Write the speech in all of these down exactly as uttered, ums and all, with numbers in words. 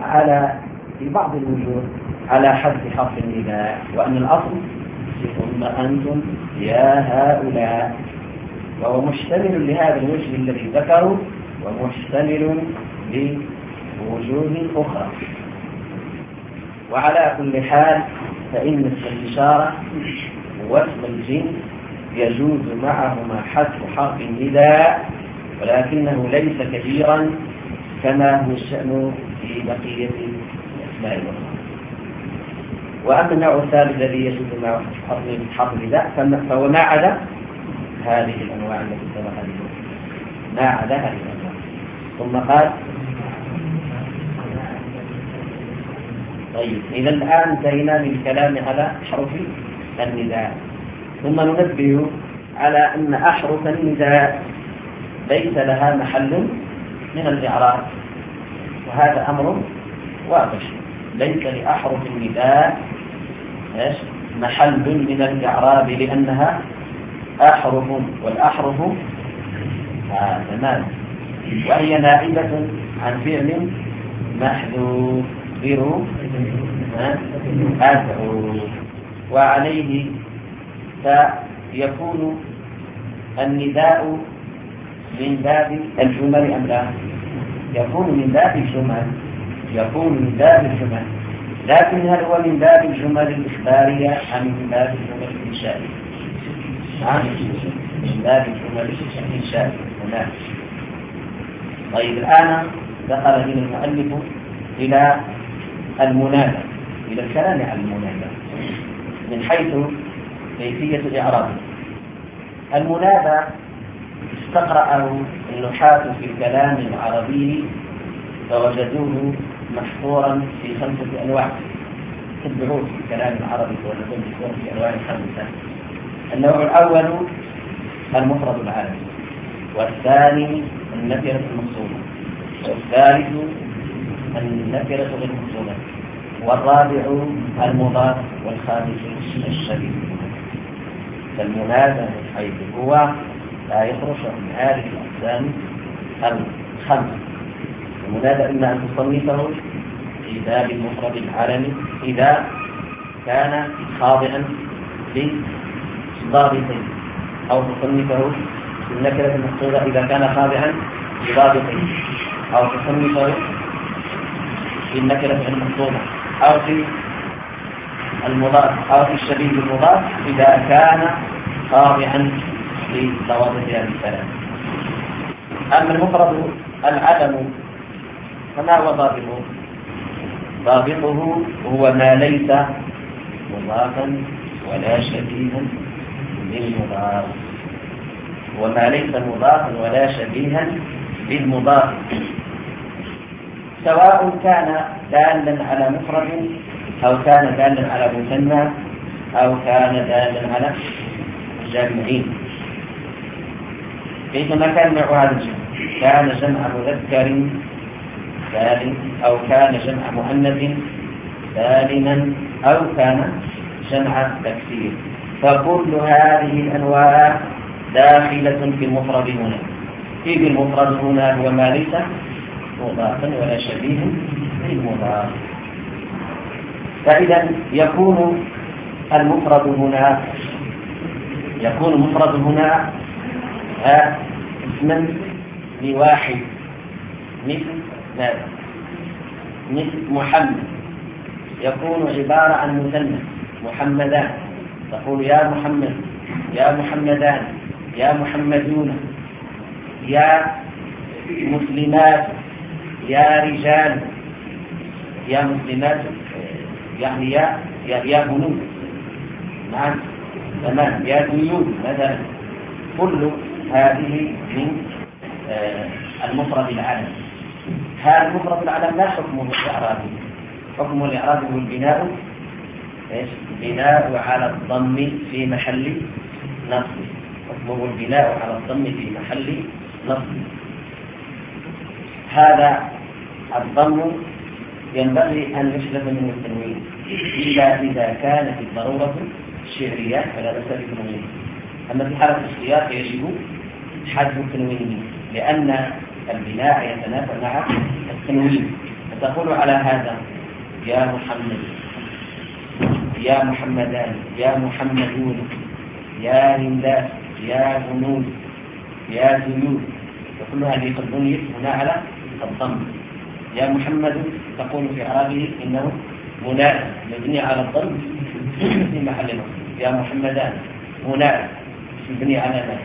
على في بعض الوجوه على حذف حرف النداء، وأن الأصل ثم أنتم يا هؤلاء، وهو مشتمل لهذا الوجه الذي ذكروا ومشتمل لوجوه أخرى. وعلى كل حال فإن اسم الإشارة واسم الجنس يجوز معهما حذف حرف النداء، ولكنه ليس كثيرا كما هو الشأن في بقية الأسماء الأخرى. وأما النوع الثالث الذي يجوز معه حرف النداء فهو ما عدا هذه الأنواع التي سبق ذكرها، ما عدا هذه الأنواع. ثم قال طيب إذا الآن انتهينا من الكلام على أحرف النداء، ثم ننبه على أن أحرف النداء ليس لها محل من الإعراب، وهذا أمر واضح. ليس لأحرف النداء محل من الإعراب لأنها أحرف، والأحرف آه تمام، وهي نائبة عن فعل محذوف غير أدعو، وعليه فيكون النداء من باب الجمل أم لا؟ يكون من باب الجمل، يكون من باب الجمل، لكن هل هو من باب الجمل الإخبارية أم من باب الجمل الإنشائية؟ نعم، من باب الجمل الإنشائية. تمام. طيب الآن دخل من المؤلف إلى المنادى، إلى الكلام عن المنادى من حيث كيفية الإعراب. المنادى استقرأه النحاة في الكلام العربي فوجدوه محصورا في خمسة أنواع. تتبعوه في الكلام العربي فوجدوه محصورا في أنواع خمسة. النوع الأول المفرد العالمي، والثاني النكرة المقصودة، والثالث النكرة غير المقصودة، والرابع المضاف، والخامس الشبيه. فالمنادى من حيث هو لا يخرج من هذه الأقسام الخمسة. المنادى إما أن تصنفه في باب المفرد العالمي إذا كان خاضعا لضابطين، أو تصنفه في النكرة المقصودة إذا كان خاضعا لضابطين، أو تصنفه في النكرة المقصودة أو في المضاف أو في الشبيه المضاف إذا كان خاضعا لضوابط هذه الثلاث. أما المفرد العلم فما هو ضابطه؟ ضابطه هو ما ليس مضافا ولا شبيها بالمضاف، وما ليس مضافا ولا شبيها بالمضاف، سواء كان دالا على مفرد أو كان دالا على مثنى أو كان دالا على جمعين. كيفما كان نوع هذا الجمع، كان جمع مذكر سالم أو كان جمع مؤنث سالما أو كان جمع تكسير، فكل هذه الأنواع داخلة في المفرد هنا. إذ المفرد هنا هو ما ليس مضافا ولا شبيه بالمضاف. فإذا يكون المفرد هنا يكون المفرد هنا اسما لواحد، مثل ماذا؟ مثل محمد، يكون عبارة عن مثنى محمدان، تقول يا محمد، يا محمدان، يا محمدون، يا مسلمات، يا رجال، يا مسلمات، يعني يا يا, يا بنود، نعم تمام، يا بنود مثلا. كل هذه من آه المفرد العلم. هذا المفرد العلم لا حكمه الإعرابي، حكم الإعرابي هو البناء ايش؟ البناء على الضم في محل نصب، حكمه البناء على الضم في محل نصب. هذا الضم ينبغي أن يحذف منه التنوين إلا إذا كانت الضرورة الشعرية فلا بأس بالتنوين. أما في حالة السياق يجب حذف التنوين لأن البناء يتنافى مع التنوين، فتقول على هذا يا محمد، يا محمدان، يا محمدون، يا هندات، يا هنود، يا زيود، وكل هذه قد بنيت هنا على الضم. يا محمد تقول في إعرابه إنه منادى مبني على الضم في محل نصب. يا محمدان منادى مبني على ما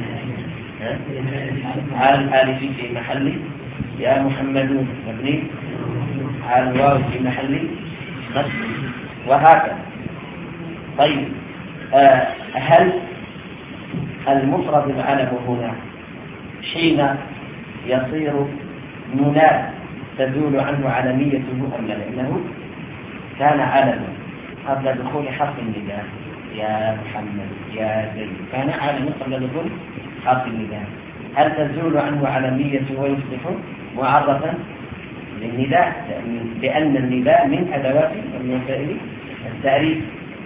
على الآلف في محل. يا محمدون مبني على الواو في محل نصب، وهكذا. طيب آه هل المفرد العلم هنا حين يصير مناد تزول عنه علميته أم لا؟ لأنه كان علما قبل دخول حرف النداء. يا محمد، يا زيد، كان علما قبل دخول حرف النداء. هل تزول عنه علميته ويصبح معرفا للنداء؟ لأن النداء من أدوات ومن وسائل التعريف.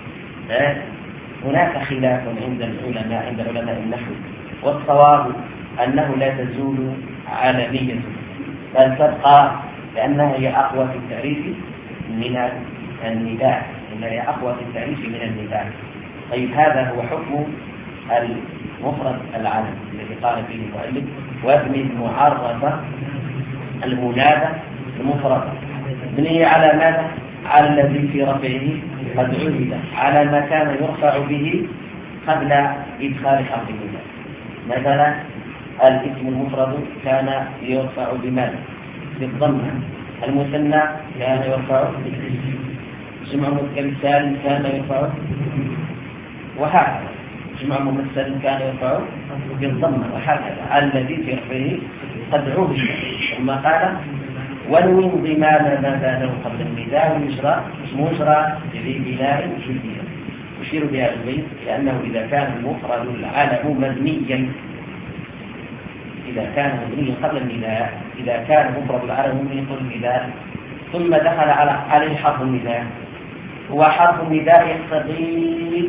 هناك خلاف عند العلماء عند علماء النحو، والصواب أنه لا تزول علميته بل تبقى، لأنها هي أقوى في التعريف من النداء، إنها هي أقوى في التعريف من النداء. طيب هذا هو حكم المفرد العلم الذي قال فيه المؤلف وابن المعرفة المنادى المفرد بني على ماذا؟ على الذي في رفعه قد عهد، على ما كان يرفع به قبل إدخال حرف النداء. مثلا الاسم المفرد كان يرفع بماذا؟ بالضمة. المثنى كان يرفع جمع مذكر سالم كان يرفع، وهكذا جمع ممثل كان يرفع بالضمة، وهكذا الذي في رفعه قد عهد. ثم قال ونوي انضمام ما زاده قبل النداء ويجرى مجرى ذي بناء جديا. أشير بهذا البيت لأنه إذا كان المفرد العلم مبنيا، إذا كان مبنيا قبل النداء، إذا كان مفرد العلم مبنيا قبل النداء ثم دخل على عليه حرف النداء، وحرف النداء يقتضي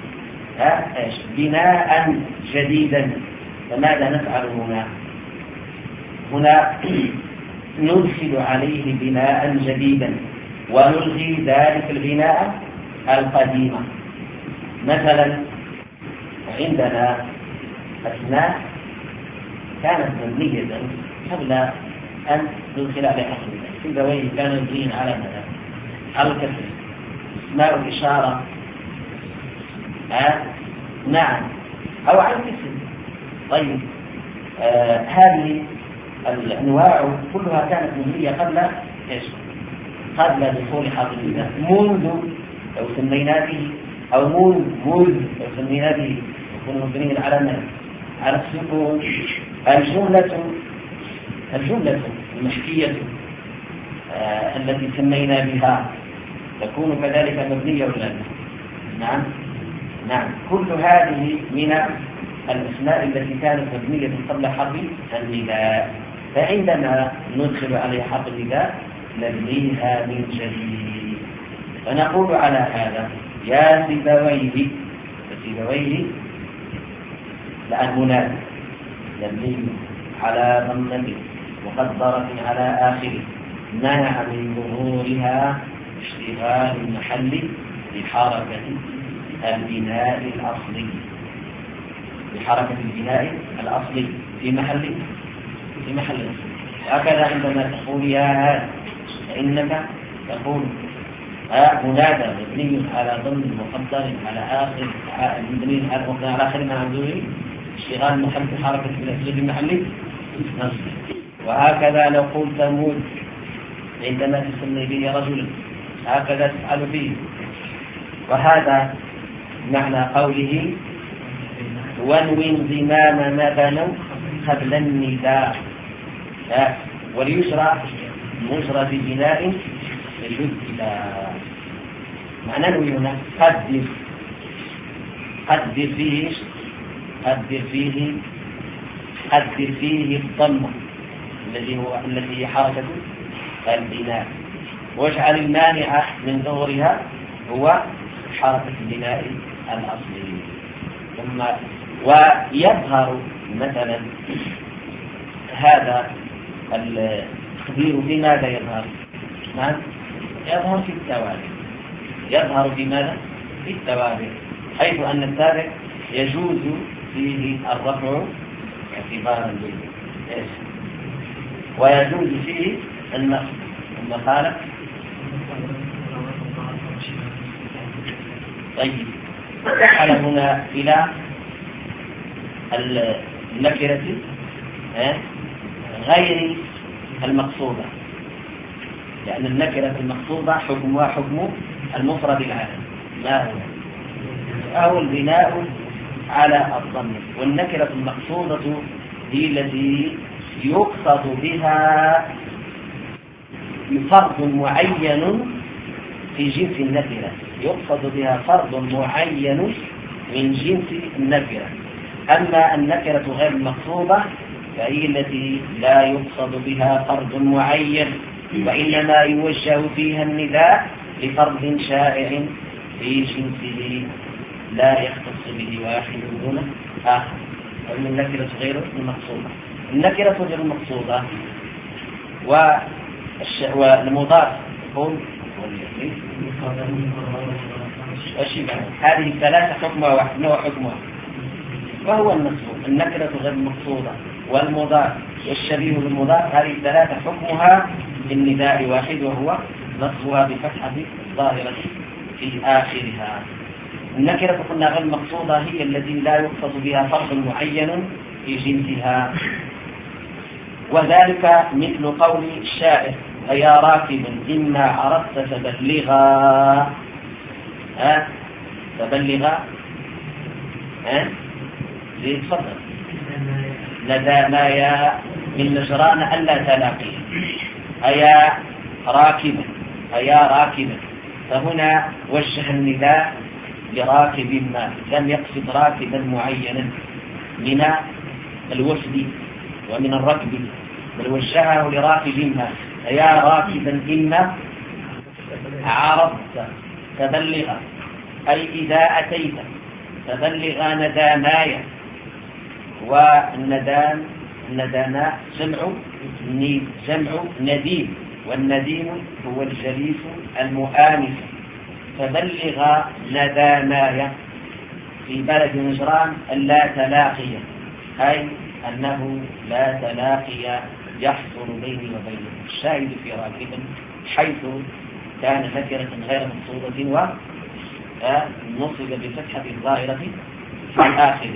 بناء جديدا، فماذا نفعل هنا؟ هنا ندخل عليه بناء جديدا ونلغي ذلك البناء القديم. مثلا عندنا أسماء كانت مبنية قبل أن ندخل عليها حرف النداء. سيبويه كان مبنيا على ماذا؟ على الكسر. اسماء الإشارة آه؟ نعم، أو على الكسر. طيب آه هذه الأنواع كلها كانت مبنية قبل إيش؟ قبل دخول حرف النداء. منذ لو سمينا به، أو منذ منذ لو سمينا به يكون مبنيا على ما؟ على السكون. الجملة الجملة المحكية آه التي سمينا بها تكون كذلك مبنية ولا لا؟ نعم نعم. كل هذه من الأسماء التي كانت مبنية قبل حرف النداء، فعندما ندخل عليها حرف النداء نبنيها من جديد. فنقول على هذا يا سيبويه، سيبويه الآن منادى مبني على ضمة مقدرة على آخره منع من ظهورها اشتغال المحل بحركة البناء الأصلي، بحركة البناء الأصلي في محل في محل هكذا. عندما تقول يا هذا فإنك تقول منادى مبني على ضم مقدر على آخر مبني على آخر من عنده اشتغال محل بحركة الأصلي في محل نصب. وهكذا لو قلت ثمود عندما تسمي به رجلا هكذا تفعل فيه. وهذا معنى قوله ونوي انضمام ما بنوا قبل النداء وليشرع مجرى ببناء جدد. معنى نوي هنا قدر قدر فيه قدر فيه قدر فيه الضمة الذي هو التي هي حركة البناء، واجعل المانع من ظهورها هو حركة البناء الأصلي. ثم ويظهر مثلا هذا التخبير بماذا يظهر؟ نعم يظهر في التوابع، يظهر في ماذا؟ في التوابع، حيث أن التابع يجوز فيه الرفع اعتبارا به ويجوز فيه النصب. ثم قال طيب دخل هنا إلى النكرة غير المقصودة، لأن النكرة المقصودة حكمها حكم المفرد العام، ما هو أو البناء على الضم، والنكرة المقصودة هي التي يقصد بها فرد معين في جنس النكرة، يقصد بها فرد معين من جنس النكرة. أما النكرة غير المقصودة فهي التي لا يقصد بها فرد معين، وإنما يوجه فيها النداء لفرد شائع في جنسه لا يختص به واحد دون آخر. وإن النكرة غير المقصودة، النكرة غير المقصودة والمضاف يقول هذه الثلاثة حكمها واحد، نوع حكمها وهو المقصود. النكرة غير المقصودة والمضاف والشبيه بالمضاف، هذه الثلاثة حكمها بالنداء واحد، وهو نصبها بفتحة ظاهرة في آخرها. النكرة قلنا غير المقصودة هي التي لا يقصد بها فرد معين في جنسها، وذلك مثل قول الشاعر أيا راكب إما عرفت تبلغا، ها تبلغا ها تفضل ندامايا من نجران ألا تلاقي، أيا راكبا أيا راكبا، فهنا وجه النداء لراكب ما، لم يقصد راكبا معينا من الوفد ومن الركب، بل وجهه لراكب ما، أيا راكبا إما عرضت تبلغا، أي إذا أتيت تبلغ ندامايا. والندام النداماء جمع جمع نديم، والنديم هو الجليس المؤانس. تبلغ ندامايا في بلد نجران لا تلاقي، أي أنه لا تلاقي يحصل بيني وبينه. الشاهد في راكب حيث كان نكرة غير مقصودة ونصب بفتحة الظاهرة في الآخر.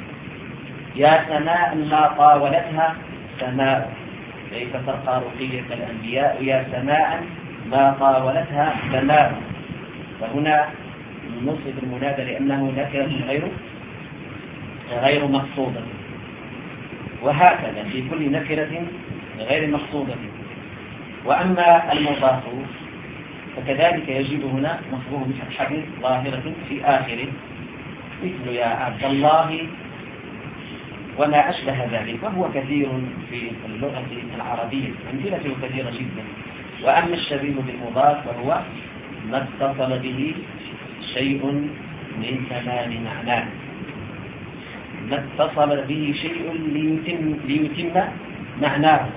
يا سماء ما طاولتها سماء، كيف ترقى رقية الأنبياء، يا سماء ما طاولتها سماء، فهنا نصب المنادى لأنه نكرة غير غير مقصودة. وهكذا في كل نكرة غير مقصودة. وأما المضاف فكذلك يجب هنا نصبه بفتحة ظاهرة في آخره، مثل يا عبد الله وما أشبه ذلك، وهو كثير في اللغة العربية، أمثلته كثيرة جدا. وأما الشبيه بالمضاف فهو ما اتصل به شيء من تمام معناه، ما اتصل به شيء ليتم, ليتم معناه،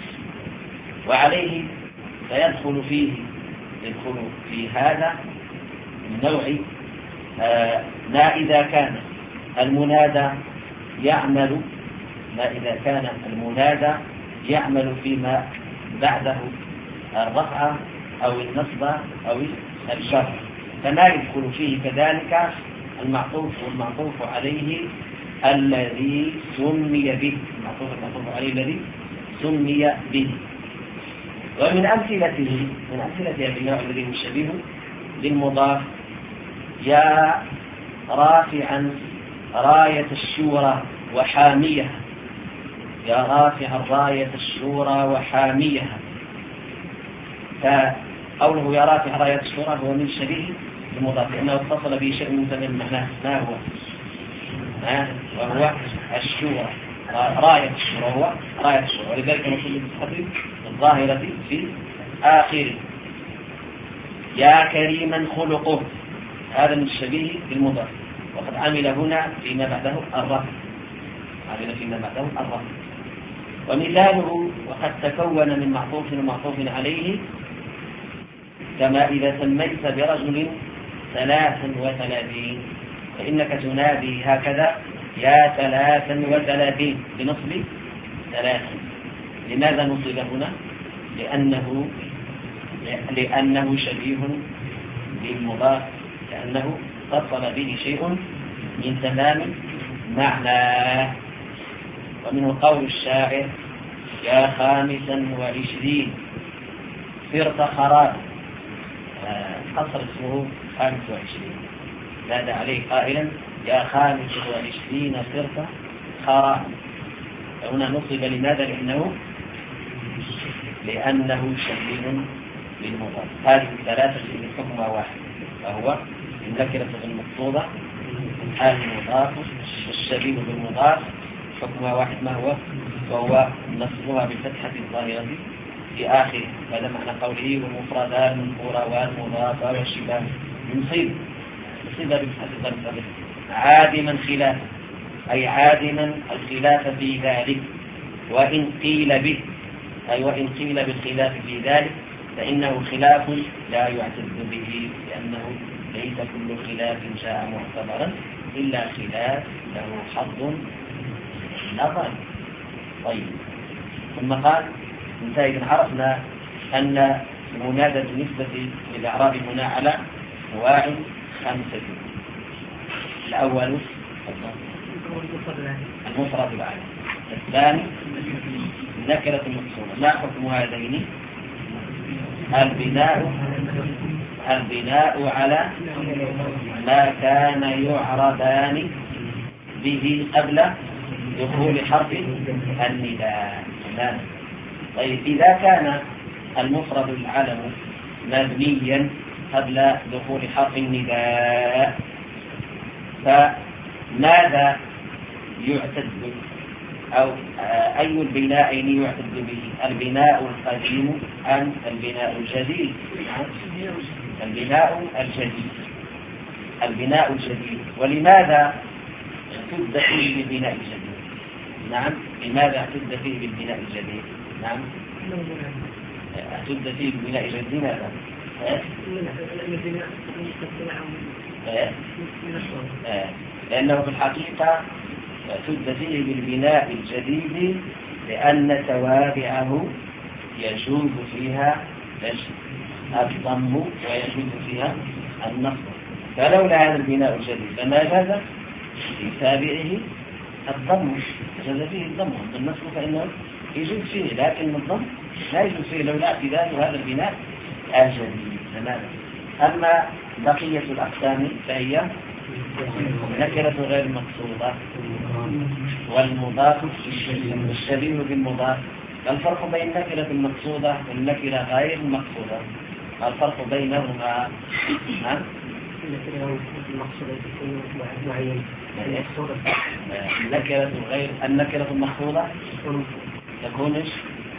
وعليه فيدخل فيه يدخل في هذا النوع آه ما إذا كان المنادى يعمل ما إذا كان المنادى يعمل فيما بعده الرفع أو النصب أو الجر، فما يدخل فيه كذلك المعطوف والمعطوف عليه الذي سمي به، المعطوف المعطوف عليه الذي سمي به. ومن أمثلته من أمثلة هذا النوع الذي هو شبيه للمضاف يا رافعا راية الشورى وحاميها، يا رافعا راية الشورى وحاميها، فقوله يا رافع راية الشورى هو من شبيه المضاف لأنه اتصل به شيء من تمام معناه، ما هو؟ ها؟ وهو الشورى، راية الشورى هو راية الشورى، ولذلك نقول بالصحة الظاهرة في آخره. يا كريما خلقه، هذا من الشبيه بالمضاف، وقد عمل هنا فيما بعده الرفع، عمل فيما بعده الرفع. ومثاله وقد تكون من معطوف ومعطوف عليه كما إذا سميت برجل ثلاثا وثلاثين فإنك تنادي هكذا يا ثلاثا وثلاثين بنصب ثلاثا. لماذا نصب هنا؟ لأنه لأنه شبيه بالمضاف، لأنه اتصل به شيء من تمام معناه. ومنه قول الشاعر يا خامسا وعشرين صرت خراب، قصر اسمه خامس وعشرين، زاد عليه قائلا يا خامس وعشرين صرت خراب. هنا نصب لماذا؟ لأنه لأنه شبيه بالمضاف. هذه الثلاثة من حكمها واحد، وهو النكرة المقصودة، الحال المضاف، الشبيه بالمضاف، حكمها واحد. ما هو؟ وهو نصبها بالفتحة الظاهرة في آخره. هذا معنى قوله والمفردات المذكورة والمضافة والشبه يصيب يصيبها بالفتحة الظاهرة عادما خلافا، أي عادما الخلاف في ذلك، وإن قيل به أي وإن قيل بالخلاف في ذلك فإنه خلاف لا يعتد به، لأنه ليس كل خلاف جاء معتبرا إلا خلاف له حظ نظري. طيب، ثم قال انتهى إذن عرفنا أن المنادى بالنسبة للإعراب هنا على أنواع خمسة. الأول المفرد العالم، الثاني النكرة المقصودة. ما حكم هذين؟ البناء البناء على ما كان يعربان به قبل دخول حرف النداء. طيب، إذا كان المفرد العلم مبنيا قبل دخول حرف النداء فماذا يعتد أو أي البناءين يعتد به؟ البناء القديم أم البناء الجديد؟ البناء الجديد البناء الجديد. ولماذا اعتد فيه بالبناء الجديد؟ نعم، لماذا اعتد فيه بالبناء الجديد؟ نعم، اعتد فيه بالبناء الجديد. لماذا؟ لأنه في الحقيقة اعتد فيه بالبناء الجديد لأن توابعه يجوز فيها الضم ويجوز فيها النصب، فلولا هذا البناء الجديد لما جاز في تابعه الضم، جاز فيه الضم. بالنصب فإنه يجوز فيه، لكن الضم لا يجوز فيه لولا اعتدال هذا البناء الجديد. تماما. أما بقية الأقسام فهي النكرة غير المقصودة والمضاف الشبيه بالمضاف. الفرق بين النكرة المقصودة والنكرة غير المقصودة، الفرق بينهما النكرة المقصودة تكون معينة. النكرة غير النكرة المقصودة تكون ايش؟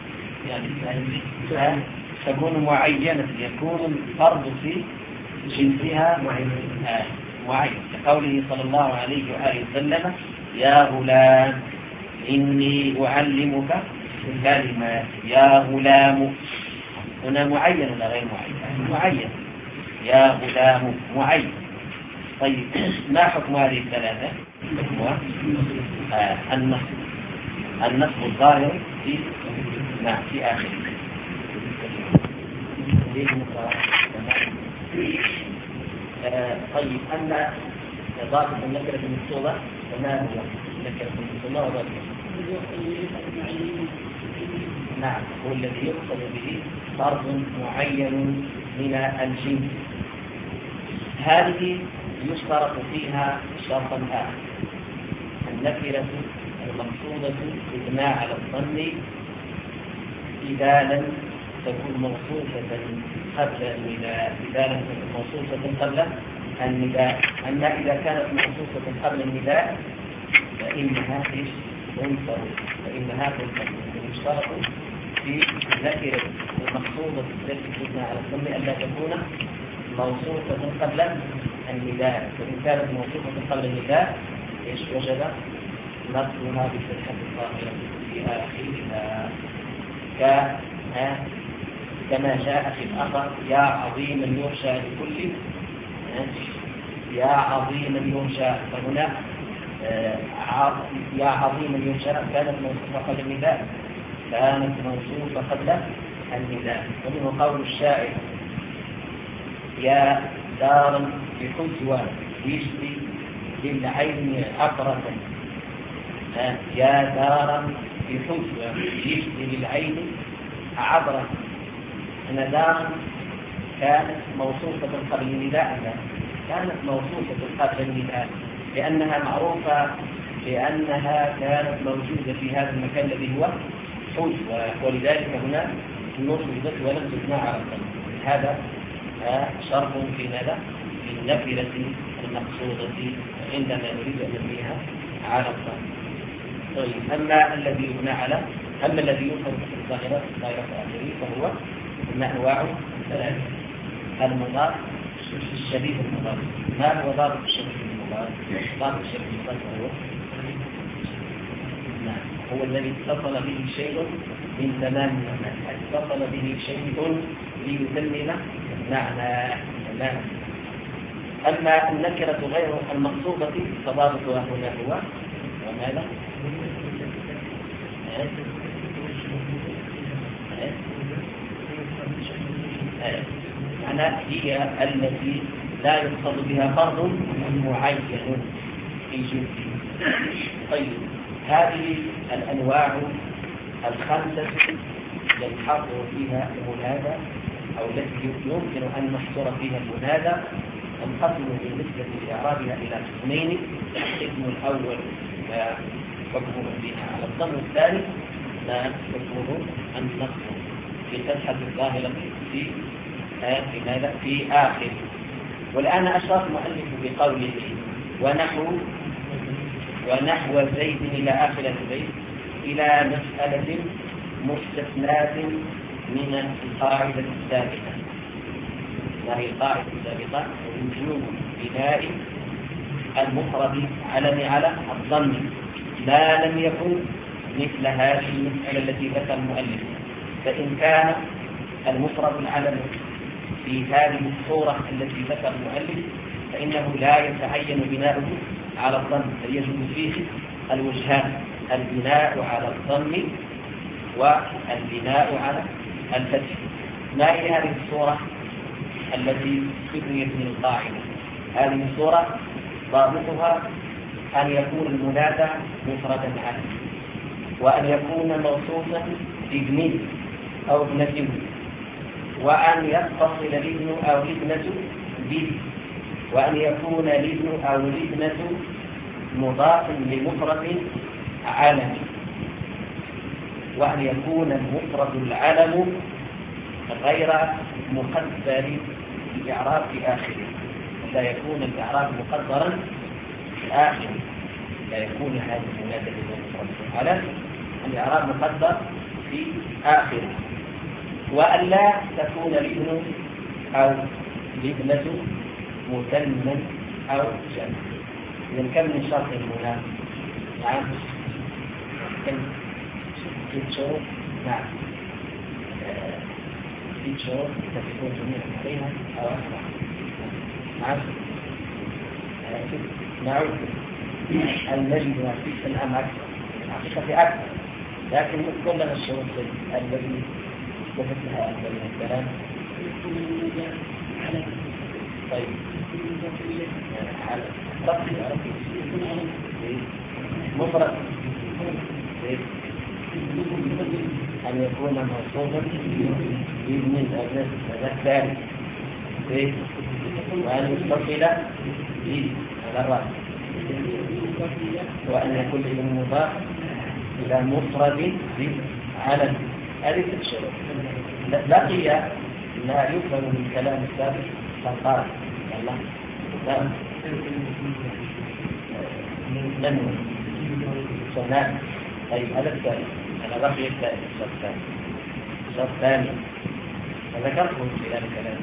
يعني تكون معينة، يكون الفرد في جنسها معين. آه. معين، كقوله صلى الله عليه وآله وسلم يا غلام إني أعلمك كلمة. يا غلام هنا معين ولا غير معين؟ معين. يا غلام معين. طيب، ما حكم هذه الثلاثة؟ هو آه النصب النصب الظاهر في ما في آخر. آه طيب، أن إضافة النكرة المقصودة فما هو النكرة المقصودة وضعها؟ نعم، هو الذي يقصد به فرد معين من الجنس. هذه يشترط فيها شرطا آخر: النكرة المقصودة تبنى على الظن إذا لم تكون موصوفة قبل النداء، إذا لم تكن موصوفة قبل النداء. أما إذا كانت موصوفة قبل النداء فإنها تنصرف فإنها تنصرف يشترط في النكرة المقصودة التي تبنى على الظن أن لا تكون موصوفة قبل النداء، فإن كانت موصوفة قبل النداء وجب نصبها بالفتحة الظاهرة في آخرها. ك كما جاء في الأثر يا عظيما يرشى لكل يا عظيما يرشى. فهنا يا عظيما يرشى كانت موصوفة قبل النداء، كانت موصوفة قبل النداء. ومنه قول الشاعر يا دارا بحسوى يشفي للعين عبرة، يا دارا بحسوى يشفي للعين عبرة. أن دارا كانت موصوفة قبل النداء، كانت موصوفة قبل النداء لأنها معروفة، لأنها كانت موجودة في هذا المكان الذي هو حسوى، ولذلك هنا نصبت ولم تبنى على الضم. هذا شرط في ماذا؟ في النكرة المقصودة عندما نريد أن نبنيها على الضم. طيب، أما الذي يبنى على أما الذي يفهم في الظاهرة الظاهرة الآخرية فهو أنواع ثلاثة: المضاف، الشبيه المضاف. ما هو ضابط الشبيه المضاف؟ ضابط الشبيه المضاف هو نعم هو الذي اتصل به شيء من تمام المعنى، اتصل به شيء ليتمم معنى تماما. أما النكرة غير المقصودة فضابطها هنا هو وماذا؟ معنى هي التي لا يقصد بها فرد معين في جنسه. طيب، هذه الأنواع الخمسة يلحق فيها المنادى أو التي يمكن أن نحصر فيها المنادى انقسم بالنسبة لإعرابها إلى قسمين: القسم الأول حكمه بها على الضم، الثاني ما حكمه النصب في فتحة الظاهرة في في ماذا؟ في آخر. والآن أشرت مؤلف بقوله ونحو ونحو زيد إلى آخر البيت إلى مسألة مستثناة من القاعدة السابقة. ما هي القاعدة السابقة؟ وجوب بناء المفرد علم على الضم ما لم يكن مثل هذه المسألة التي ذكر المؤلف. فإن كان المفرد العلم في هذه الصورة التي ذكر المؤلف فإنه لا يتعين بناؤه على الضم، فيجب فيه الوجهان: البناء على الضم والبناء على الفتح. ما هي هذه الصورة التي سميت من القاعدة؟ هذه الصورة ضابطها أن يكون المنادى مفردا عنه، وأن يكون موصوفا بابن أو ابنة، وأن يتصل الابن أو الابنة به، وأن يكون الابن أو الابنة مضاف لمفرد علم، وأن يكون المفرد العلم غير مقدر الإعراب في آخره. لا يكون الإعراب مقدرا في آخره، لا يكون هذا المنادى بالمفرد العلم الإعراب مقدر في آخره. وأن لا تكون الابن أو الابنة مثنى أو جمع. إذن كم من شرط هنا؟ نعم كم؟ ست شروط. نعم ست شروط تكون جميعا عليها أو أكثر. نعم نعود المجد في الأمر أكثر، الحقيقة أكثر، لكن نذكر لنا الشروط التي استفدت لها أكثر من الكلام. طيب على رقم مفرد أن يكون موصوفا بابن الأبناء الثاني، وأن يتصل به على الرأس، وأن يكون ابن مضاف إلى مفرد بعلم. هذه ست شروط. بقي ما يفهم من كلام السابق فقال الله لا من سنان. طيب هذا الثاني، أنا بقي الثاني الشرط الثاني الشرط الثاني فذكرته في هذا الكلام.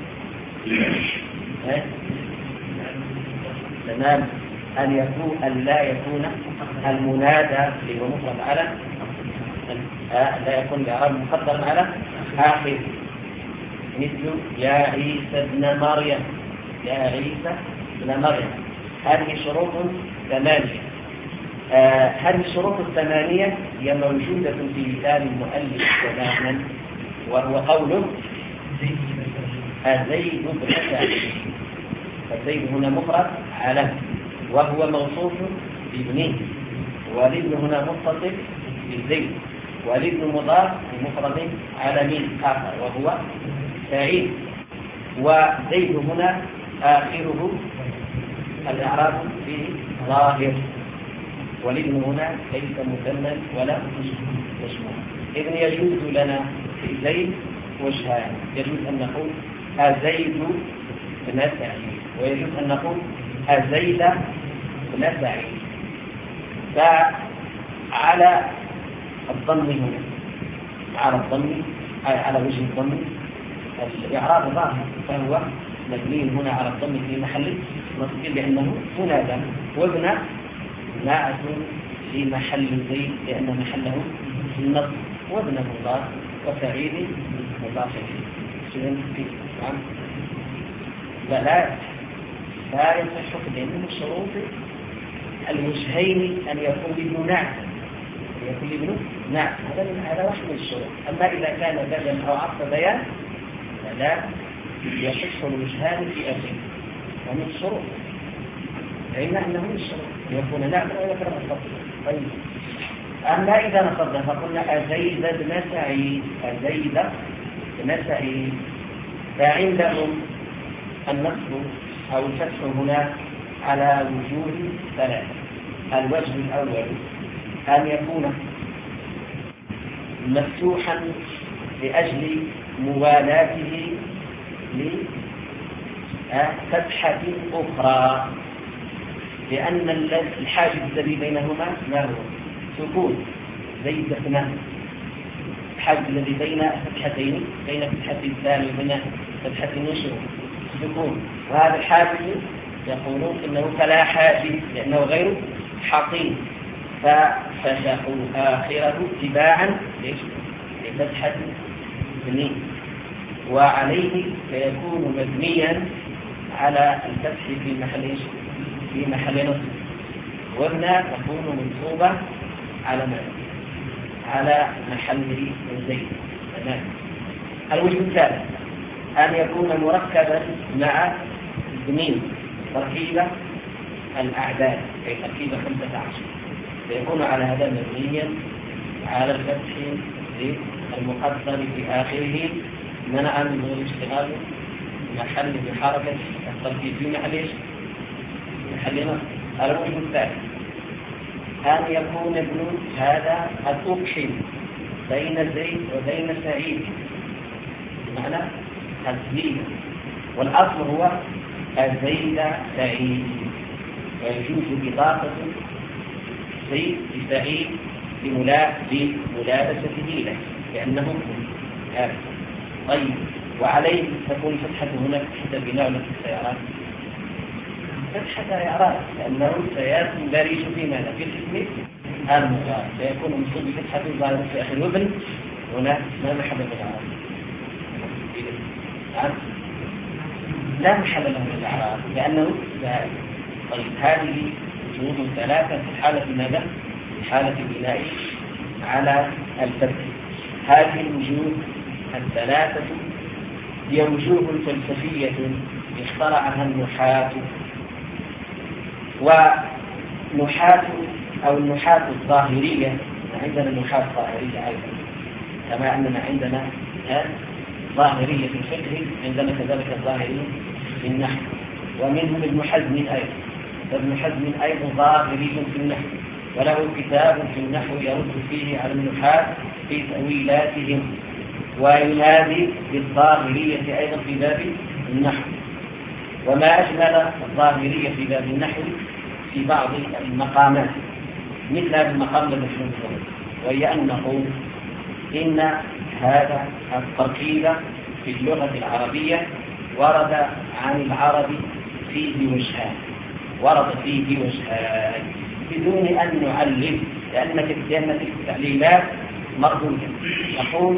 تمام. أن يكون أن لا يكون المنادى بمفرد على لا يكون الإعراب مقدرا على آخر. مثل يا عيسى ابن مريم، يا عيسى ابن مريم. هذه شروط ثمانية. آه هذه الشروط الثمانية هي موجودة في لسان المؤلف تماما، وهو قوله زيد بن سعيد. فزيد هنا مفرد علم وهو موصوف بابنه، والابن هنا متصل بالزيد، والابن مضاف بمفرد علمي آخر وهو سعيد. وزيد هنا آخره الإعراب فيه ظاهر، والابن هنا ليس مثنى ولا مشمول. إذن يجوز لنا في زيد وجهان، يجوز أن نقول أزيد بن سعيد، ويجوز أن نقول أزيد بن سعيد. فعلى الضم هنا، على الضم على وجه الضم الإعراب ظاهر، فهو مبني هنا على الضم في محل نصب لأنه منادى، وابن ناعت في محل زيد لأن محله في النصب، وابن مضاف وسعيد مضاف إليه. لا لا لا يصح لأن من الشروط الوجهين أن يكون ابن ناعت، أن يكون ابن ناعت، هذا هذا واحد من الشروط. أما إذا كان بدلا أو عطف بيان فلا يصح الوجهان في أخيه، ومن الشروط لأن أنه من الشروط يكون نعم أو يكون الفصل. طيب أما إذا نصبنا فقلنا أزيد بن سعيد، أزيد بن سعيد، فعندهم النصب أو الفتح هنا على وجوه ثلاثة. الوجه الأول أن يكون مفتوحا لأجل موالاته لفتحة أخرى، لأن الحاجز الذي بينهما ما هو سكون زيد بن، الحاجز الذي بين فتحتين بين فتحة الثاني وبين فتحة النشر سكون، وهذا الحاجز يقولون إنه فلا حاجز لأنه غير حقيقي، ففتحوا آخره تباعا لفتحة بنين، وعليه فيكون مبنيا على الفتح في محل في محل نصب، وهنا تكون منصوبة على ما على محل زيد. تمام. الوجه الثالث أن يكون مركبا مع بنين تركيبة الأعداد أي تركيبة خمسة عشر، فيكون على هذا مبنيا على الفتح المقدر في آخره منع من الاشتغال محل بحركة التركيب في محل محل نصب. الوجه الثالث أن يكون ابن هذا الأبحي بين زيد وبين سعيد، بمعنى الزيد، والأصل هو الزيد سعيد، ويجوز إضافة زيد لسعيد بملابسته له لأنه هذا. طيب وعليه تكون فتحة هنا فتحة بناء في السيارات، فتحة إعراب لأنه سيندرج في ماذا؟ في الاسم المضارع، سيكون منصوب بفتحة ظاهرة في آخر وابن هنا ما محل الإعراب، لا محل له الإعراب لأنه لا. طيب هذه وجوه ثلاثة في حالة ماذا؟ في حالة بناء على الفتح. هذه الوجوه الثلاثة هي وجوه فلسفية اخترعها النحاة، ونحاة أو النحاة الظاهرية، عندنا نحاة ظاهرية أيضا كما أننا عندنا ظاهرية في الفقه، عندنا كذلك الظاهرية في النحو، ومنهم ابن حزم أيضا. ابن حزم أيضا ظاهري في النحو، وله كتاب في النحو يرد فيه على النحاة في تأويلاتهم، وينادي بالظاهرية أيضا في باب النحو. وما أجمل الظاهرية في باب النحو في بعض المقامات، مثل هذا المقام الذي نقوله، وهي أن نقول إن هذا التركيب في اللغة العربية ورد عن العرب فيه وجهان، ورد فيه وجهان بدون أن نعلم، لأن في التعليلات مردودة. نقول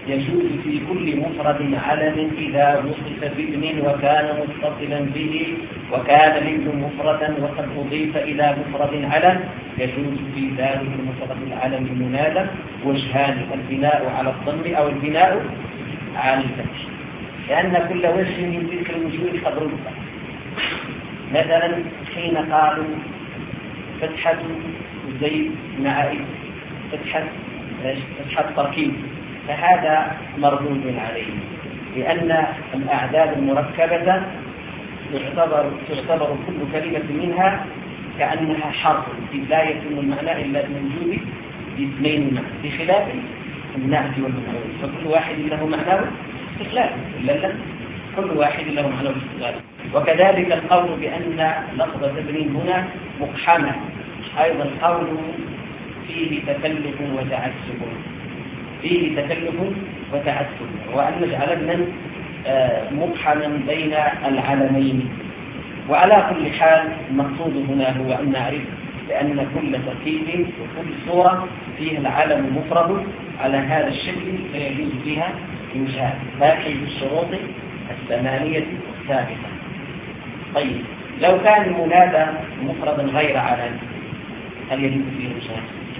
يجوز في كل مفرد علم إذا وصف بابن وكان متصلا به، وكان الابن مفردا وقد أضيف إلى مفرد علم، يجوز في ذلك المفرد العلم المنادى وجهان: البناء على الضم أو البناء على الفتح، لأن كل وجه من تلك الوجوه قد رد. مثلا حين قالوا فتحة زيد مع فتحة فتحة تركيب، فهذا مردود عليه، لأن الأعداد المركبة تعتبر تعتبر كل كلمة منها كأنها حرف، لا يتم المعنى إلا بوجود اثنين معا، بخلاف النعت والمنعوت، فكل واحد له معناه استقلاله، إلا لا كل واحد له معناه استقلاله. وكذلك القول بأن لفظة ابن هنا مقحمة، أيضا القول فيه تكلف وتعسف، فيه تكلف وتعسف، وأن نجعل ابنا مقحما بين العلمين. وعلى كل حال المقصود هنا هو أن نعرف بأن كل تركيب وكل صورة فيها العلم مفرد على هذا الشكل فيجوز فيها يجاب باقي بالشروط الثمانية السابقة. طيب لو كان المنادى مفردا غير علم هل يجوز فيه يجاب؟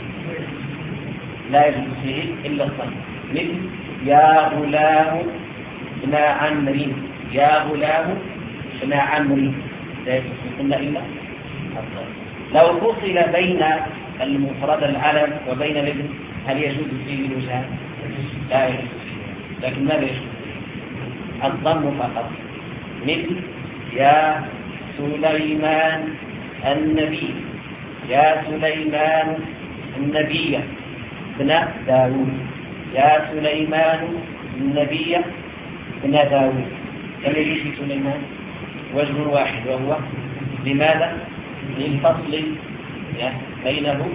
لا يجوز فيه إلا الصنع، مثل يا غلام ابن عمرو، يا غلام ابن عمرو لا يجوز فيه إلا الصنع. لو فصل بين المفرد العلم وبين الابن هل يجوز فيه الوجهان؟ لا يجوز فيه، لكن ماذا يجوز فيه؟ الضم فقط، مثل يا سليمان النبي، يا سليمان النبي ابن داود، يا سليمان النبي ابن داود. كم يجوز في سليمان؟ وجه واحد، وهو لماذا؟ للفصل بينه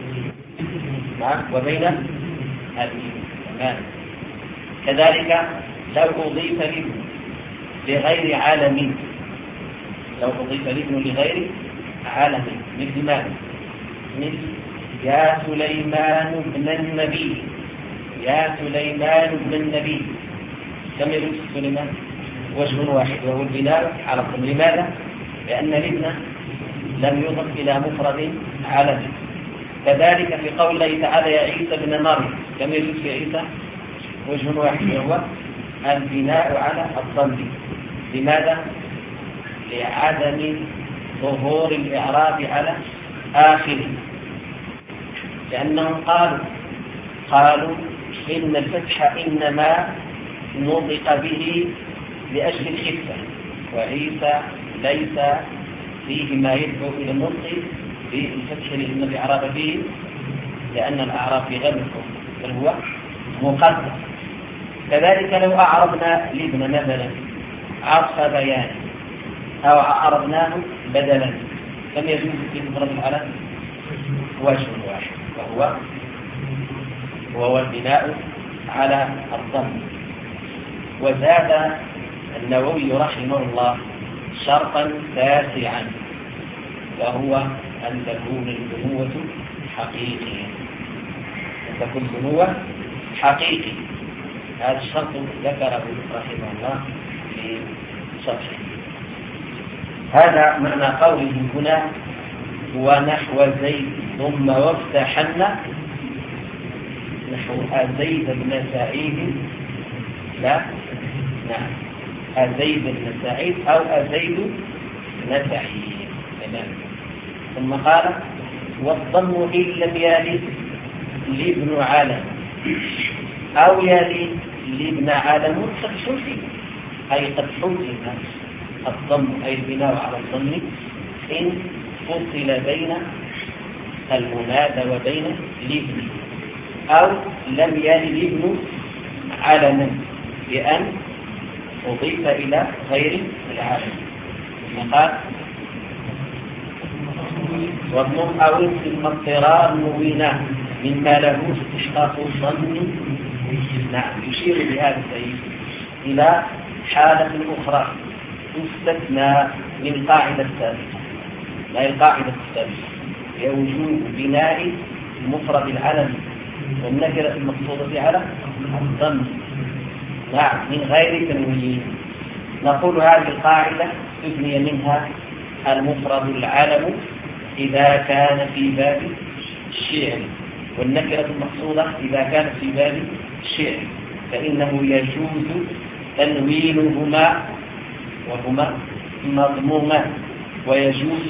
وبين أبيه. كذلك لو أضيف الابن لغير عالم، لو أضيف الابن لغير عالم مثل ماذا؟ مثل يا سليمان ابن النبي، يا سليمان ابن النبي. كم يجوز سليمان؟ وجه واحد، وهو البناء على الضم. لماذا؟ لأن الابن لم يضف إلى مفرد علم. كذلك في قول الله تعالى يا عيسى ابن مريم، كم يجوز في عيسى؟ وجه واحد، وهو البناء على الضم. لماذا؟ لعدم ظهور الإعراب على آخره، لأنهم قالوا قالوا إن الفتح إنما نطق به لأجل الخفة، وعيسى ليس فيه ما يدعو إلى النطق بالفتح لأن الإعراب فيه، لأن الأعراب في غير الكفر بل هو مقدر. كذلك لو أعرضنا الابن مثلا عطف بيان أو أعرضناه بدلا كم يجوز في مفرد العلم؟ وجه واحد، وهو وهو البناء على الضم. وزاد النووي رحمه الله شرطا تاسعا، وهو أن تكون البنوة حقيقية، أن تكون البنوة حقيقي. هذا الشرط ذكره رحمه الله في شرحه. هذا معنى قوله هنا ونحو زيد ثم وافتحن، نحو أزيد بن سعيد، لا نعم أزيد بن سعيد أو أزيد بن سعيد. ثم قال والضم إن لم يلد لابن علم أو يلد لابن علم قد حذف، أي قد حذف الضم أي البناء على الضم إن فصل بين المنادى وبين الابن، أو لم يلد الابن علما بأن أضيف إلى غير العالم. قال والضم أو ثم اضطرار مبينة مما له استشقاق الضم. نعم يشير بهذا الشيء إلى حالة أخرى تستثنى من قاعدة السابقة، لا القاعدة السابقة هي وجود بناء المفرد العلم والنكرة المقصودة على الضم نعم من غير تنوين. نقول هذه القاعدة تبني منها المفرد العلم إذا كان في باب الشعر، والنكرة المقصودة إذا كانت في باب الشعر، فإنه يجوز تنوينهما وهما مضمومان، ويجوز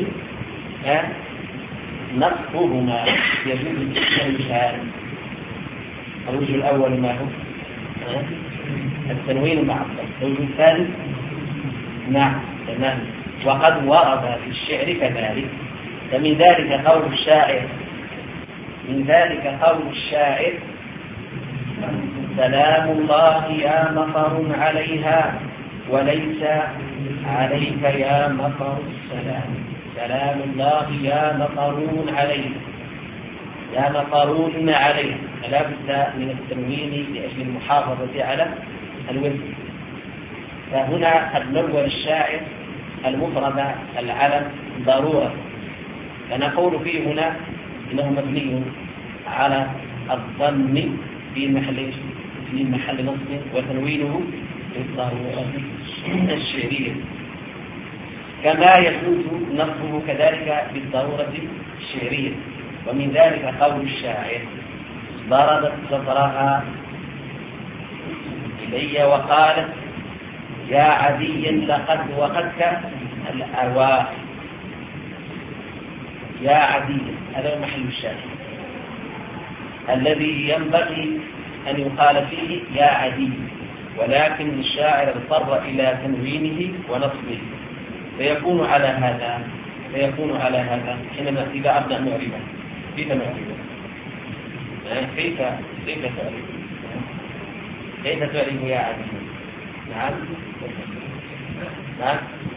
نصبهما، يجوز التنوين. الوجه الأول ما هو التنوين مع الضم. الوجه الثاني نعم تمام. وقد ورد في الشعر كذلك، فمن ذلك قول الشاعر من ذلك قول الشاعر سلام الله يا مطر عليها وليس عليك يا مطر السلام. سلام الله يا مطرون عليه، يا مطرون عليه، فلا بد من التنوين لأجل المحافظة على الوزن. فهنا قد نول الشاعر المفرد العلم ضرورة، فنقول فيه هنا إنه مبني على الضم في محل في محل نصب، وتنوينه بالضرورة الشعرية، كما يجوز نصبه كذلك بالضرورة الشعرية. ومن ذلك قول الشاعر ضربت صدرها إلي وقالت يا عدي لقد وقدك الأرواح. يا عدي هذا محل الشاهد الذي ينبغي أن يقال فيه يا عدي، ولكن الشاعر اضطر إلى تنوينه ونصبه، فيكون على هذا فيكون على هذا حينما إذا أبدأ معربا كيف معربا كيف كيف تعرف كيف تعرف يا عدي؟ نعم نعم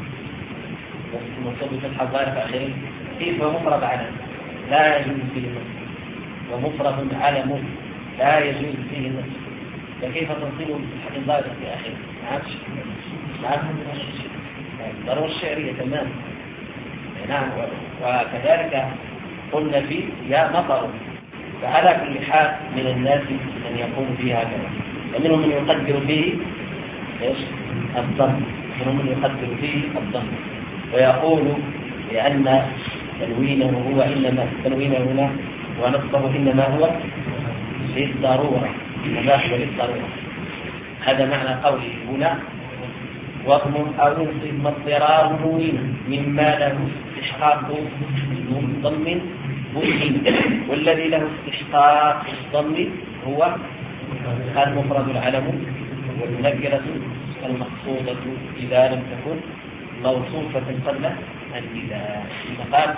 مصوب في الحضارة في آخره. كيف مفرد علم لا يجوز فيه النصب، ومفرد علم لا يجوز فيه النصب، فكيف تنصبه في الحضارة في آخره؟ نعم نعم ضرورة الشعرية تمام. نعم. وكذلك قلنا فيه يا مطر، فعلى كل حال من الناس من يقول فيه هكذا، ومنهم من يقدر فيه ايش الضم، منهم من يقدر فيه الضم ويقول لأن تنوينه هو إنما تنوينه هنا ونصبه إنما هو للضرورة، إنما هو للضرورة. هذا معنى قوله هنا وضم أو انصب مضطراه نوين مما له استحقاق من ضم بوحين، والذي له استحقاق الضم هو المفرد العلم والنكرة المقصودة إذا لم تكن موصوفة قبل النداء. قال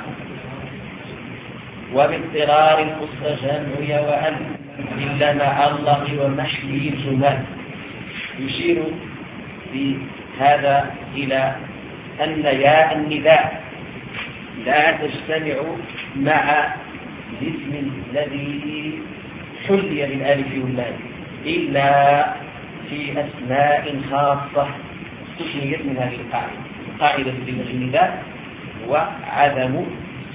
وباضطرار القصة جمع وأن إلا مع الله ومحيي الجمال. يشير في هذا إلى أن ياء النداء لا تجتمع مع الاسم الذي حلي بالالف واللام إلا في أسماء خاصة استثنيت من هذه القاعدة. قاعدة النداء وعدم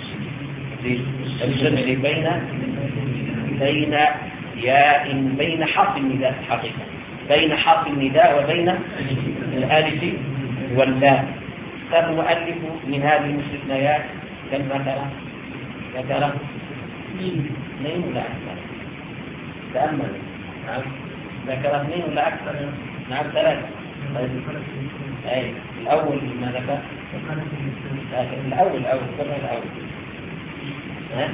الجمع بين بين ياء بين حرف النداء حقيقة بين حرف النداء وبين الالف واللام. فالمؤلف من هذه الاستثناءات كم ذكر؟ ذكر اثنين ولا أكثر؟ تأمل. نعم ذكر اثنين ولا أكثر؟ نعم ثلاثة. أي الأول ما ذكر؟ الأول الأول كم الأول؟ ها؟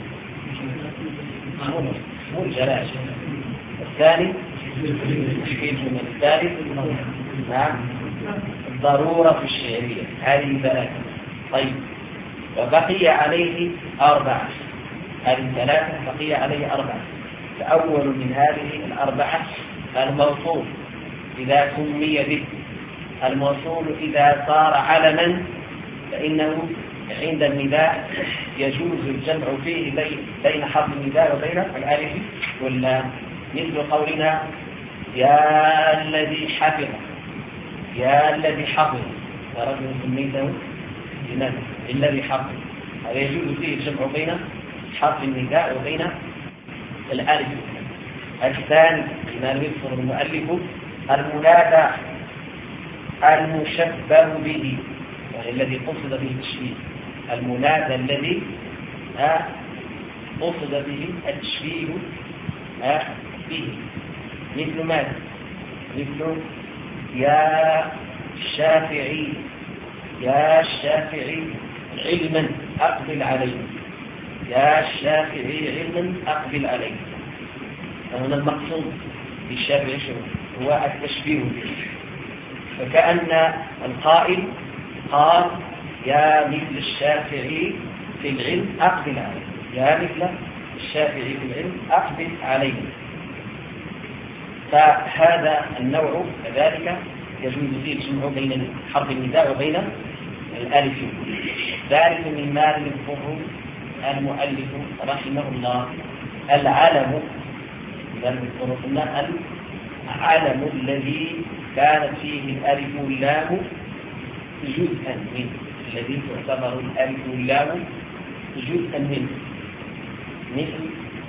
مو الجلاش. الثاني تشكيل من الثالث نعم الضرورة في الشعرية. هذه ثلاثة. طيب وبقي عليه أربعة. هذه ثلاثة بقي عليه أربعة. فأول من هذه الأربعة الموصول إذا سمي به. الموصول إذا صار علما فإنه عند النداء يجوز الجمع فيه بين حرف النداء وبين الألف واللام، مثل قولنا يا الذي حفظ يا الذي حفظ ورجل سميته لماذا؟ الذي حفظ. هذا يجوز فيه الجمع بين حرف النداء وبين الألف. الثاني لما يذكر المؤلف المنادى المشبه به، يعني الذي قصد به التشبيه، المنادى الذي قصد به التشبيه به، مثل ماذا؟ مثل يا الشافعي، يا الشافعي علما أقبل عليه، يا الشافعي علما أقبل عليه. هنا المقصود بالشافعي هو التشبيه به، فكأن القائل قال يا مثل الشافعي في العلم أقبل عليه، يا مثل الشافعي في العلم أقبل عليه. فهذا النوع كذلك يجوز فيه الجمع بين حرف النداء وبين الألف، ذلك مما يذكره المؤلف رحمه الله. العلم العلم الذي كانت فيه الألف واللام جزءا منه، الذي تعتبر الألف واللام جزءا منه، مثل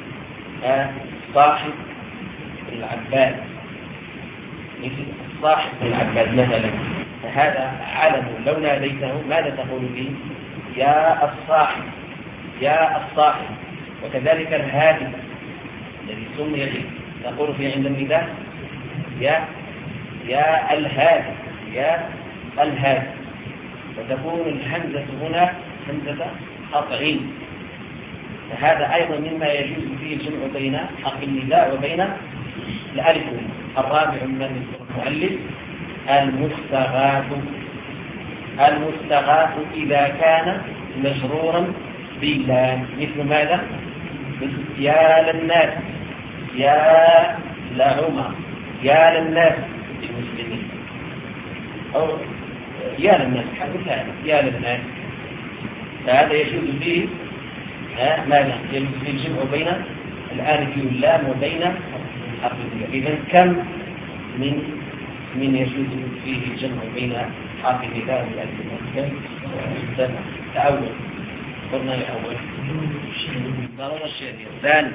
صاحب العباد، مثل صاحب العباد مثلا، فهذا علم لو ناديته ماذا تقول به؟ يا الصاحب، يا الصاحب. وكذلك الهادي الذي سمي به تقول فيه عند النداء يا يا الهادي، يا الهادي. وتكون الهمزة هنا همزة قطع، فهذا أيضا مما يجوز فيه الجمع بين حرف النداء وبين الألف. الرابع من المؤلف المستغاث، المستغاث إذا كان مجرورا باللام، مثل ماذا؟ مثل يا للناس، يا لعمر، يا للناس المسلمين، أو يا للناس حدث هذا يا للناس، فهذا يجوز فيه ماذا؟ يجوز فيه الجمع بين الألف واللام وبين حرف النداء. إذن كم من من يجوز فيه الجمع بين حرف النداء والألف واللام؟ الأول قلنا الأول ضرورة الشهرية. الثاني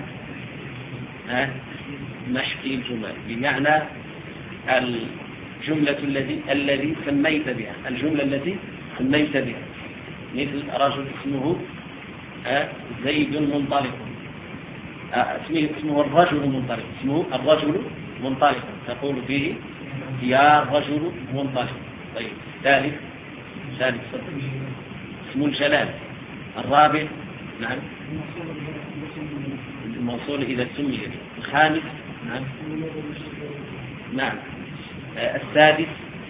نحكي الجمل بمعنى الجملة الذي الذي سميت بها، الجملة التي سميت بها، مثل رجل اسمه زيد منطلق، اسمه اسمه الرجل منطلق، اسمه الرجل منطلق، تقول فيه يا رجل منطلق. طيب ثالث ثالث اسم الجلال. الرابع نعم الموصول إذا سمي. الخامس نعم نعم السادس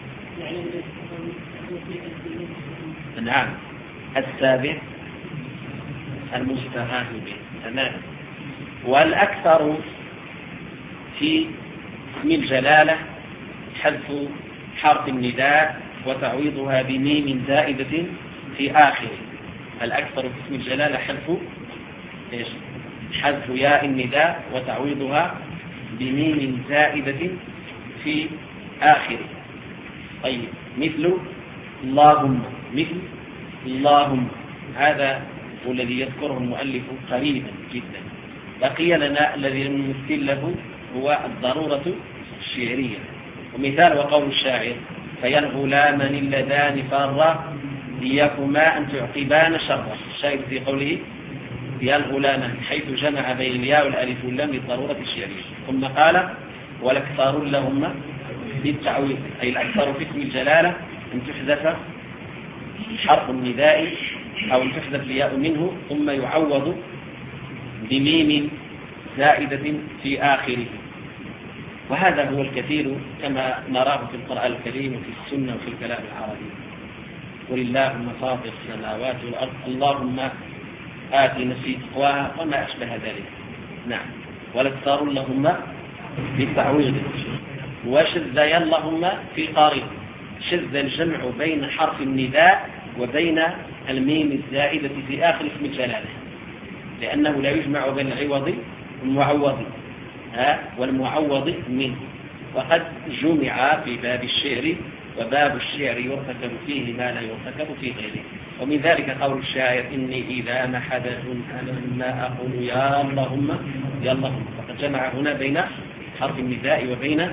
نعم السابع المستغاث به. تمام. والأكثر في اسم الجلالة حذف حرف النداء وتعويضها بميم زائدة في آخره. الأكثر في اسم الجلالة حذف إيش؟ حذف ياء النداء وتعويضها بميم زائدة في آخره. طيب مثل اللهم، مثل اللهم، هذا هو الذي يذكره المؤلف قريبا جدا. بقي لنا الذي نمثل له هو الضرورة الشعرية. ومثال وقول الشاعر فيا الغلامان اللذان فارا إياكما أن تعقبان شرا. الشاعر في قوله يا الغلامان حيث جمع بين الياء والألف واللام للضرورة الشعرية. ثم قال والأكثر لهم بالتعويض، أي الأكثر في اسم الجلالة أن تحذف حرف النداء أو أن تحذف الياء منه ثم يعوض بميم زائدة في آخره. وهذا هو الكثير كما نراه في القرآن الكريم وفي السنة وفي الكلام العربي. ولله مفاطر السماوات والأرض اللهم آت نفسي تقواها وما أشبه ذلك. نعم. والأكثر اللهم بالتعويض. وشذ اللهم في قارئ، شذ الجمع بين حرف النداء وبين الميم الزائدة في آخر اسم الجلالة، لأنه لا يجمع بين العوض والمعوض ها والمعوض منه. وقد جمع في باب الشعر، وباب الشعر يرتكب فيه ما لا يرتكب في غيره. ومن ذلك قول الشاعر إني إذا ما حدث أنا ما أقول يا اللهم يا اللهم. فقد جمع هنا بين حرف النداء وبين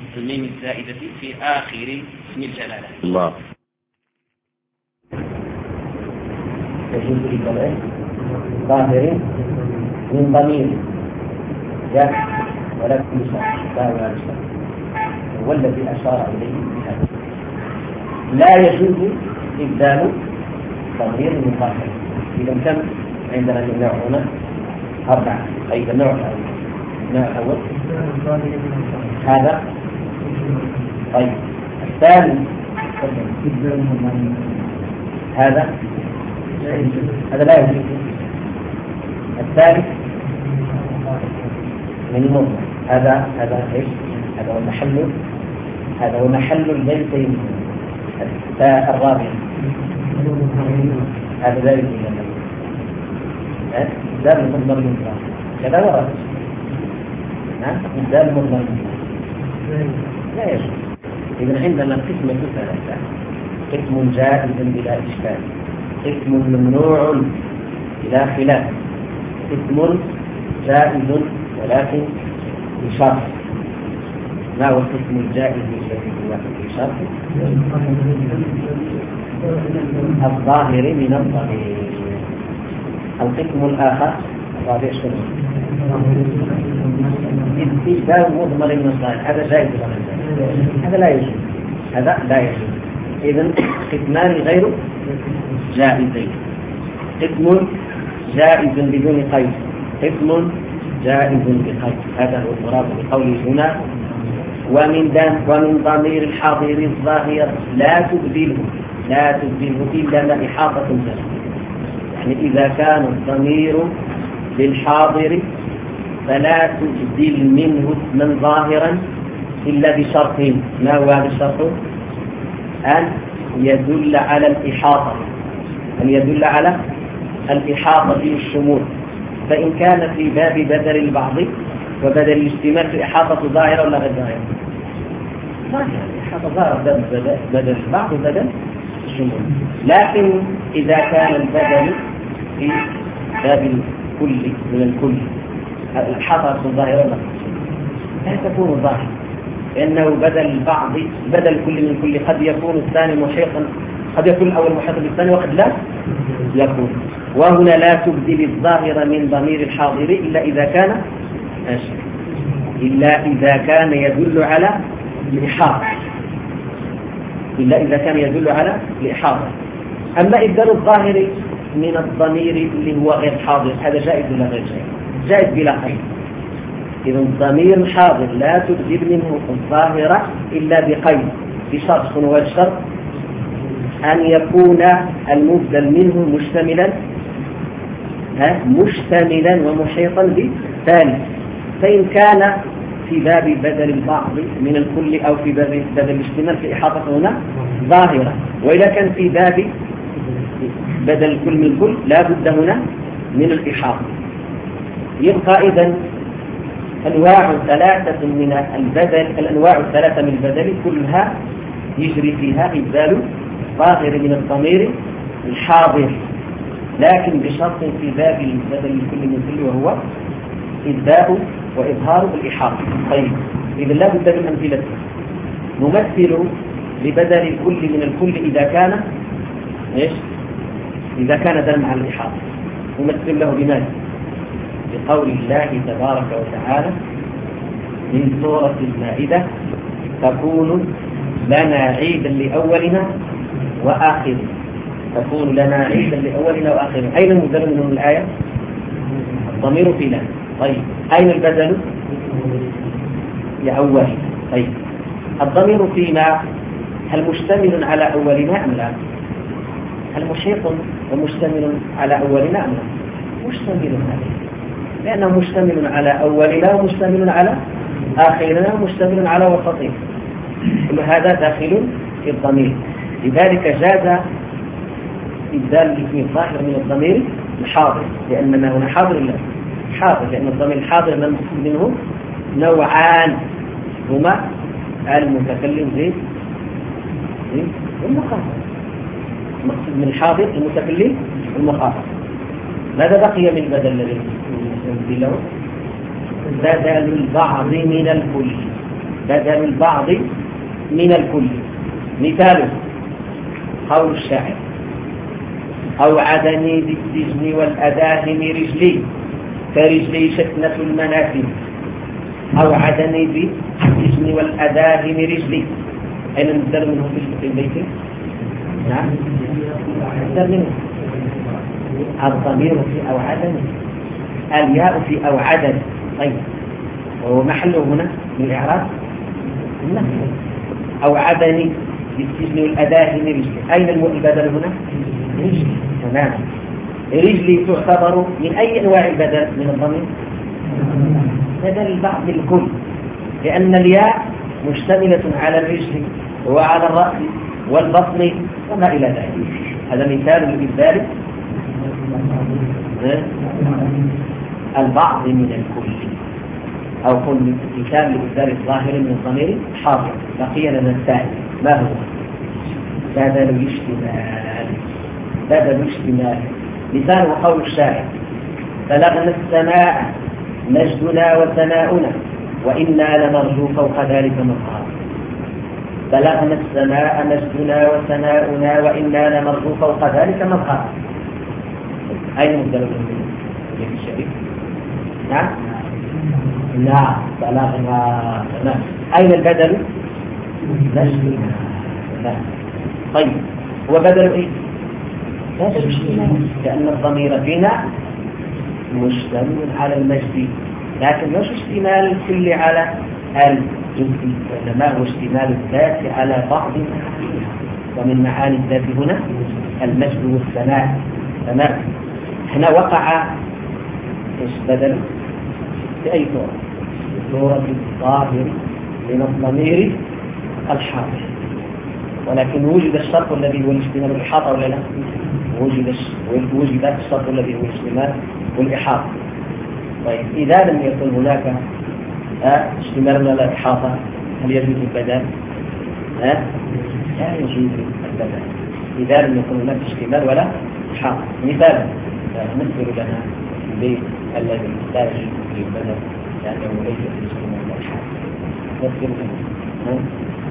الميم الزائدة في آخر اسم الجلالة. الله. يجوز للضمير ظاهر من ضمير جاء ولكن شرط لا ولا شرط هو الذي أشار إليه بهذا. لا يجوز إبدال ضمير من ظاهر. إذا كم عندنا النوع هنا أربعة. أي النوع الأول النوع الأول هذا. طيب الثاني هذا هذا لا يجوز. الثالث من المضمر هذا هذا ايش؟ هذا هو محل هذا هو محل البيتين. الرابع هذا لا يجوز. دال المضمر المضمر كذا ورد. نعم دال المضمر لا يجوز. إذا عندنا قسمة ثلاثة: قسم جائز بلا إشكال، قسم ممنوع بلا خلاف، قسم جائز ولكن بشرط. ما هو القسم الجائز بشرط؟ الظاهر من الضمير. القسم الآخر الرابع شنو؟ استبدال مضمر المصدر. هذا جائز ولا غير؟ هذا لا يجوز. هذا لا يجوز. إذن قسمان غير جائزين: قسم جائز بدون قيد، قسم جائز بقيد. هذا هو المراد بقوله هنا: ومن ومن ضمير الحاضر الظاهر لا تبدله لا تبدله إلا ما إحاطة جائز. يعني إذا كان الضمير للحاضر فلا تبدل منه اسما ظاهرا إلا بشرطين. ما هو هذا الشرط؟ أن يدل على الإحاطة أن يدل على الإحاطة في الشمول. فإن كان في باب بدل البعض وبدل الاشتمال في إحاطة ظاهرة ولا غير ظاهرة؟ ظاهرة. إحاطة ظاهرة بدل البعض وبدل الشمول. لكن إذا كان البدل في باب الكل من الكل الإحاطة ظاهرة لا تكون ظاهرة، لأنه بدل البعض بدل كل من كل قد يكون الثاني محيطا، قد يكون الأول محيطا بالثاني وقد لا يكون. وهنا لا تبدل الظاهر من ضمير الحاضر إلا إذا كان إلا إذا كان يدل على الإحاطة إلا إذا كان يدل على الإحاطة. أما إبدال الظاهر من الضمير اللي هو غير حاضر هذا جائز ولا غير جائز؟ جائز بلا قيد. إذا الضمير الحاضر لا تبدل منه الظاهرة إلا بقيد بشرط. هو الشرط أن يكون المبدل منه مشتملا مشتملا ومحيطا بالثالث. فإن كان في باب بدل البعض من الكل أو في باب بدل الاشتمال في إحاطة هنا ظاهرة، وإذا كان في باب بدل الكل من الكل لا بد هنا من الإحاطة. يبقى إذن أنواع ثلاثة من البدل الأنواع الثلاثة من البدل كلها يجري فيها إبدال ظاهر من الضمير الحاضر، لكن بشرط في باب البدل الكل من كل وهو إبداء وإظهار الإحاطة. طيب إذا لا بد من أمثلة. نمثل لبدل الكل من الكل إذا كان إيش؟ إذا كان دل مع الإحاطة نمثل له بماذا؟ بقول الله تبارك وتعالى من سورة المائدة: تكون لنا عيدا لأولنا وآخرنا. تكون لنا عيدا لأولنا وآخرنا. أين المبدل من الآية؟ الضمير في لا. طيب أين البدل؟ لأولنا. طيب الضمير فيما هل مشتمل على أولنا أم لا؟ هل محيط ومشتمل على أولنا أم لا؟ مشتمل عليه، لأنه مشتمل على أولنا ومشتمل على آخرنا ومشتمل على وسطنا. كل هذا داخل في الضمير. لذلك جاز إبدال الاسم الظاهر من الضمير الحاضر، لأننا هنا حاضر لا حاضر، لأن الضمير الحاضر المقصود منه نوعان هما المتكلم زي والمخاطب. المقصود من الحاضر المتكلم والمخاطب. ماذا بقي من البدل الذي نستبدله؟ بدل البعض من الكل. بدل البعض من الكل. مثاله قول الشاعر: أوعدني بالسجن والأداهم رجلي فرجلي شتنة المنافذ. أوعدني بالسجن والأداهم رجلي. أين المبدل منه في البيت؟ نعم المبدل منه الضمير في أوعدني، الياء في أوعدني. طيب ومحله هنا من الإعراب أوعدني بالسجن والأداهم رجلي. أين البدل هنا؟ رجلي. تمام. رجلي تعتبر من أي أنواع البدل من الضمير؟ بدل البعض الكل، لأن الياء مشتملة على الرجل وعلى الرأس والبطن وما إلى ذلك. هذا مثال لذلك البعض من الكل، أو كل مثال لإبدال الظاهر من الضمير حاضر. بقي لنا الثاني، ما هو؟ بدل الاشتمال. بدل الاشتمال مثال وقول الشاعر: بلغنا السماء مجدنا وثناؤنا وإنا لنرجو فوق ذلك مقام. بلغنا السماء مجدنا وثناؤنا وإنا لنرجو فوق ذلك مقام. أين مبدل الشريك؟ نعم نعم بلغنا. تمام. أين البدل؟ مجدنا. نعم. طيب هو بدل إيه؟ لأن الضمير فينا مشتمل على المجد، لكن مش اشتمال الكل على الجزء، وإنما هو اشتمال الذات على بعض معانيها، ومن معاني الذات هنا المجد والثناء. تمام. هنا وقع ايش بدل في أي صورة؟ صورة الظاهر من الضمير الحاضر، ولكن وجد الشرط الذي هو الاشتمال والإحاطة ولا لا؟ وجد وجد الشرط الذي هو الاشتمال والإحاطة. طيب إذا لم يكن هناك اشتمال ولا إحاطة هل يجوز البدل؟ لا يجوز البدل إذا لم يكن هناك اشتمال ولا إحاطة. مثال نذكر لنا البيت الذي لا يجوز فيه البدل لأنه ليس في الاشتمال ولا إحاطة. نذكر لنا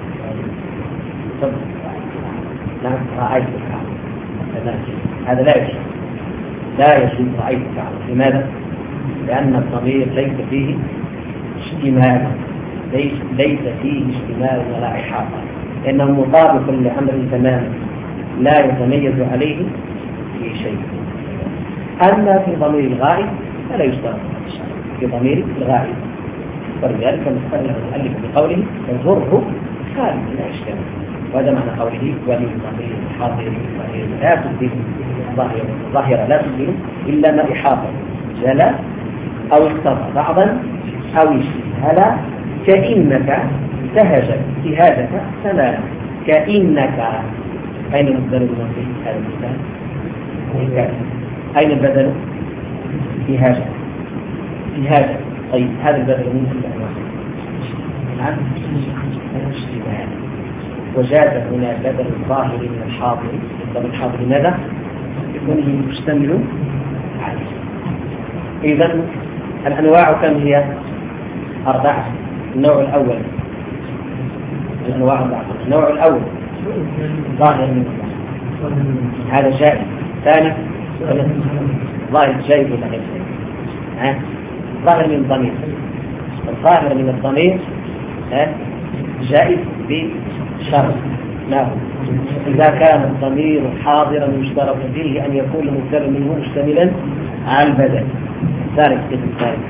نعم رأيتك هذا لا يجوز، لا يجوز رأيتك. لماذا؟ لأن الضمير ليس فيه اشتمال، ليس, ليس فيه اشتمال ولا إحاطة، لأنه مطابق لأمر تماما لا يتميز عليه في شيء. أما في ضمير الغائب فلا يشترط في ضمير الغائب، ولذلك مستقل المؤلف بقوله يضره خارج لا يشتمل. وهذا معنى قوله وللضمير الحاضر لا تبدل ظاهرة لا تبدل إلا ما إحاطة جلا أو اختار بعضا أو اشتهلا كإنك تهجت اجتهادك تماما. كإنك أين البدل في هذا المثال؟ أين البدل؟ في هذا في هذا. طيب هذا البدل ممكن أنواع نعم اشتباه. وجاز هنا بدل الظاهر من الحاضر. بدل الحاضر لماذا؟ يكون مشتمل عليه. إذن الأنواع كم هي؟ أربعة. النوع الأول الأنواع أربعة. النوع الأول ظاهر من الظاهر هذا جائز. ثاني ظاهر جائز ولا غير جائز؟ ظاهر من الضمير. الظاهر من الضمير جائز بشرط لا إذا كان الضمير حاضرا يشترط فيه أن يكون المبتدأ منه مشتملا على البدل. ثالث كيف الثالث؟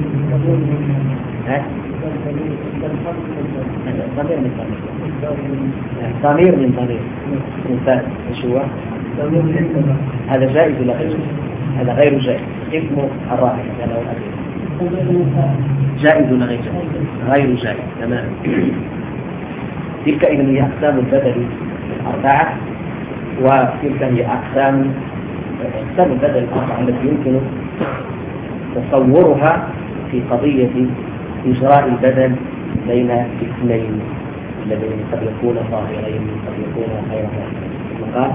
ها؟ ضمير من ضمير. ضمير من ضمير. مثال ايش هو؟ هذا جائز ولا غير؟ هذا غير جائز. اسمه الراحل هذا هو الأدب. جائز ولا غير جائز؟ غير جائز. تمام. تلك إذن هي أقسام البدل الأربعة، وتلك هي أقسام أقسام البدل الأربعة التي يمكن تصورها في قضية إجراء البدل بين اثنين الذين قد يكون ظاهرين قد يكون غير ظاهرين.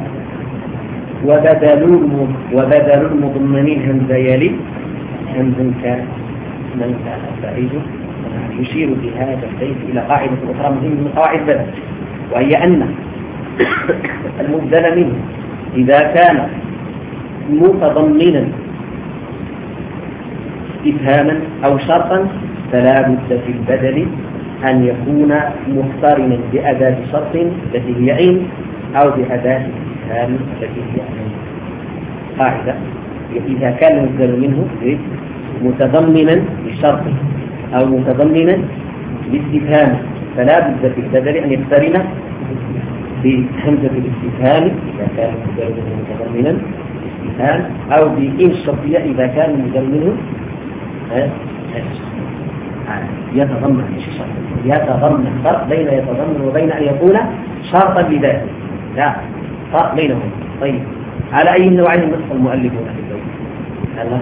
وبدل وبدل المضمنين همز يلي همز كان من كان بعيد يشير في هذا البيت إلى قاعدة أخرى مهمة من قواعد البدل، وهي أن المبدل منه إذا كان متضمنا استفهاما أو شرطا فلا بد في البدل أن يكون مقترنا بأداة شرط التي هي إن أو بأداة استفهام التي هي أن. قاعدة: إذا كان المبدل منه متضمنا لشرط أو متضمنا لاستفهام فلا بد في البدل أن يقترن بهمزة الاستفهام إذا كان المبدل منه متضمنا استفهام، أو بإن الشرطية إذا كان المبدل منه يتضمن يتضمن فرق بين يتضمن وبين أن يكون شرطا بذاته، لا فرق بينهم. طيب، على أي نوعين نص المؤلف هنا في البيت؟ الله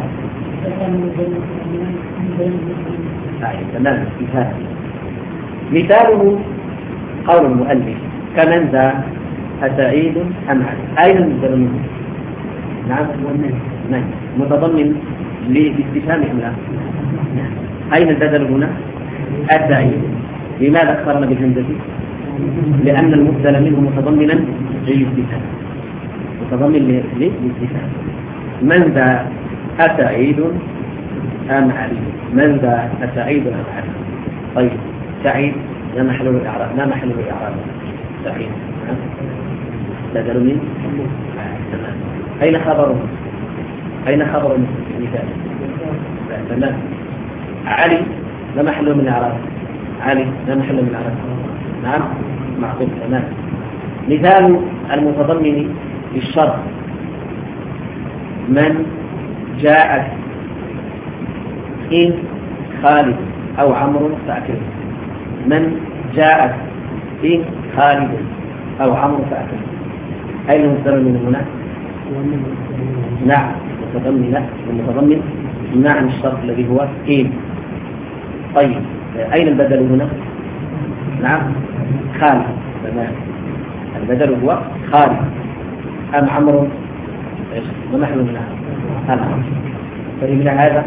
تمام. مثال مثاله قول المؤلف: كمن ذا أسعيد أم علي؟ أين المبدل منه؟ نعم نعم متضمن لاستفهام أم لا؟ أين البدل هنا؟ أسعيد. لماذا اخترنا بالهمزة؟ لأن المبدل منه متضمنا للاستفهام، متضمن للاستفهام. من ذا أسعيد أم علي؟ من ذا أسعيد أم علي؟ طيب، سعيد لا محل له إعراب، لا محل له إعراب. سعيد بدل من تمام. أين خبره؟ أين خبر المثال؟ تمام. علي لا محل من الإعراب، علي لا محل من الإعراب. نعم معقول. تمام. مثال المتضمن للشرط: من جاءت إن خالد أو عمرو فأكرم. من جاءت إن خالد أو عمرو فأكرم. أين المبدل من هنا؟ نعم متضمن المتضمن معنى الشرط الذي هو إن. طيب، أين البدل هنا؟ نعم خالد. تمام. البدل هو خالد أم عمرو؟ ما محل منها؟ العمرو. فمن هذا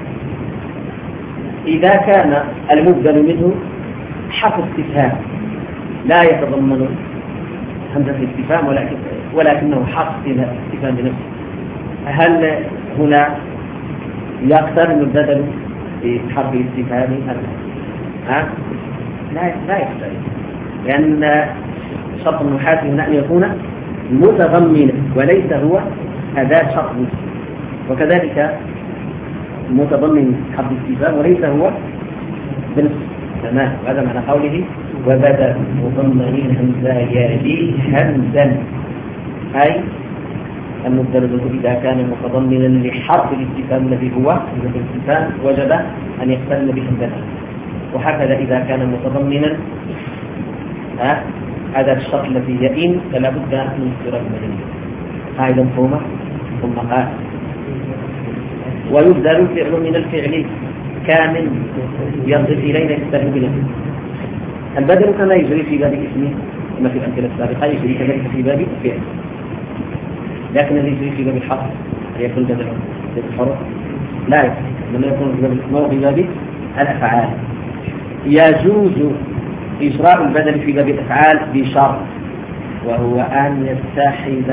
إذا كان المبدل منه حرف استفهام لا يتضمن همزة الاستفهام ولكن ولكنه حرف استفهام بنفسه، هل هنا يقترن البدل بحرف الاستفهام أم لا؟ لا لا يقترن، لأن شرط النحاة هنا أن يكون متضمنا وليس هو أداة شرط، وكذلك متضمن حرف الاستفهام وليس هو بنفسه. تمام. هذا معنى قوله: وبدأ مضمنين همزة يأتي همزا، أي المبدل إذا كان متضمنا لحرف الاستفهام الذي هو همزة الاستفهام وجب أن يقترن بهمزة، وهكذا إذا كان متضمنا هذا الشرط الذي هي إن فلا بد من اضطراب المدني. قاعدة مفهومة. ثم قال: ويبدل فعل من الفعل كامل يصل إلينا يستهل بنفسه. البدل كما يجري في باب الاسم كما في الأمثلة السابقة يجري كذلك في باب الفعل، لكن الذي يجري في باب الحرف هل يكون بدلا للحروف؟ لا يكون، لما يكون في باب الاسم في باب الأفعال. يجوز إجراء البدل في باب الأفعال بشرط، وهو أن يتحد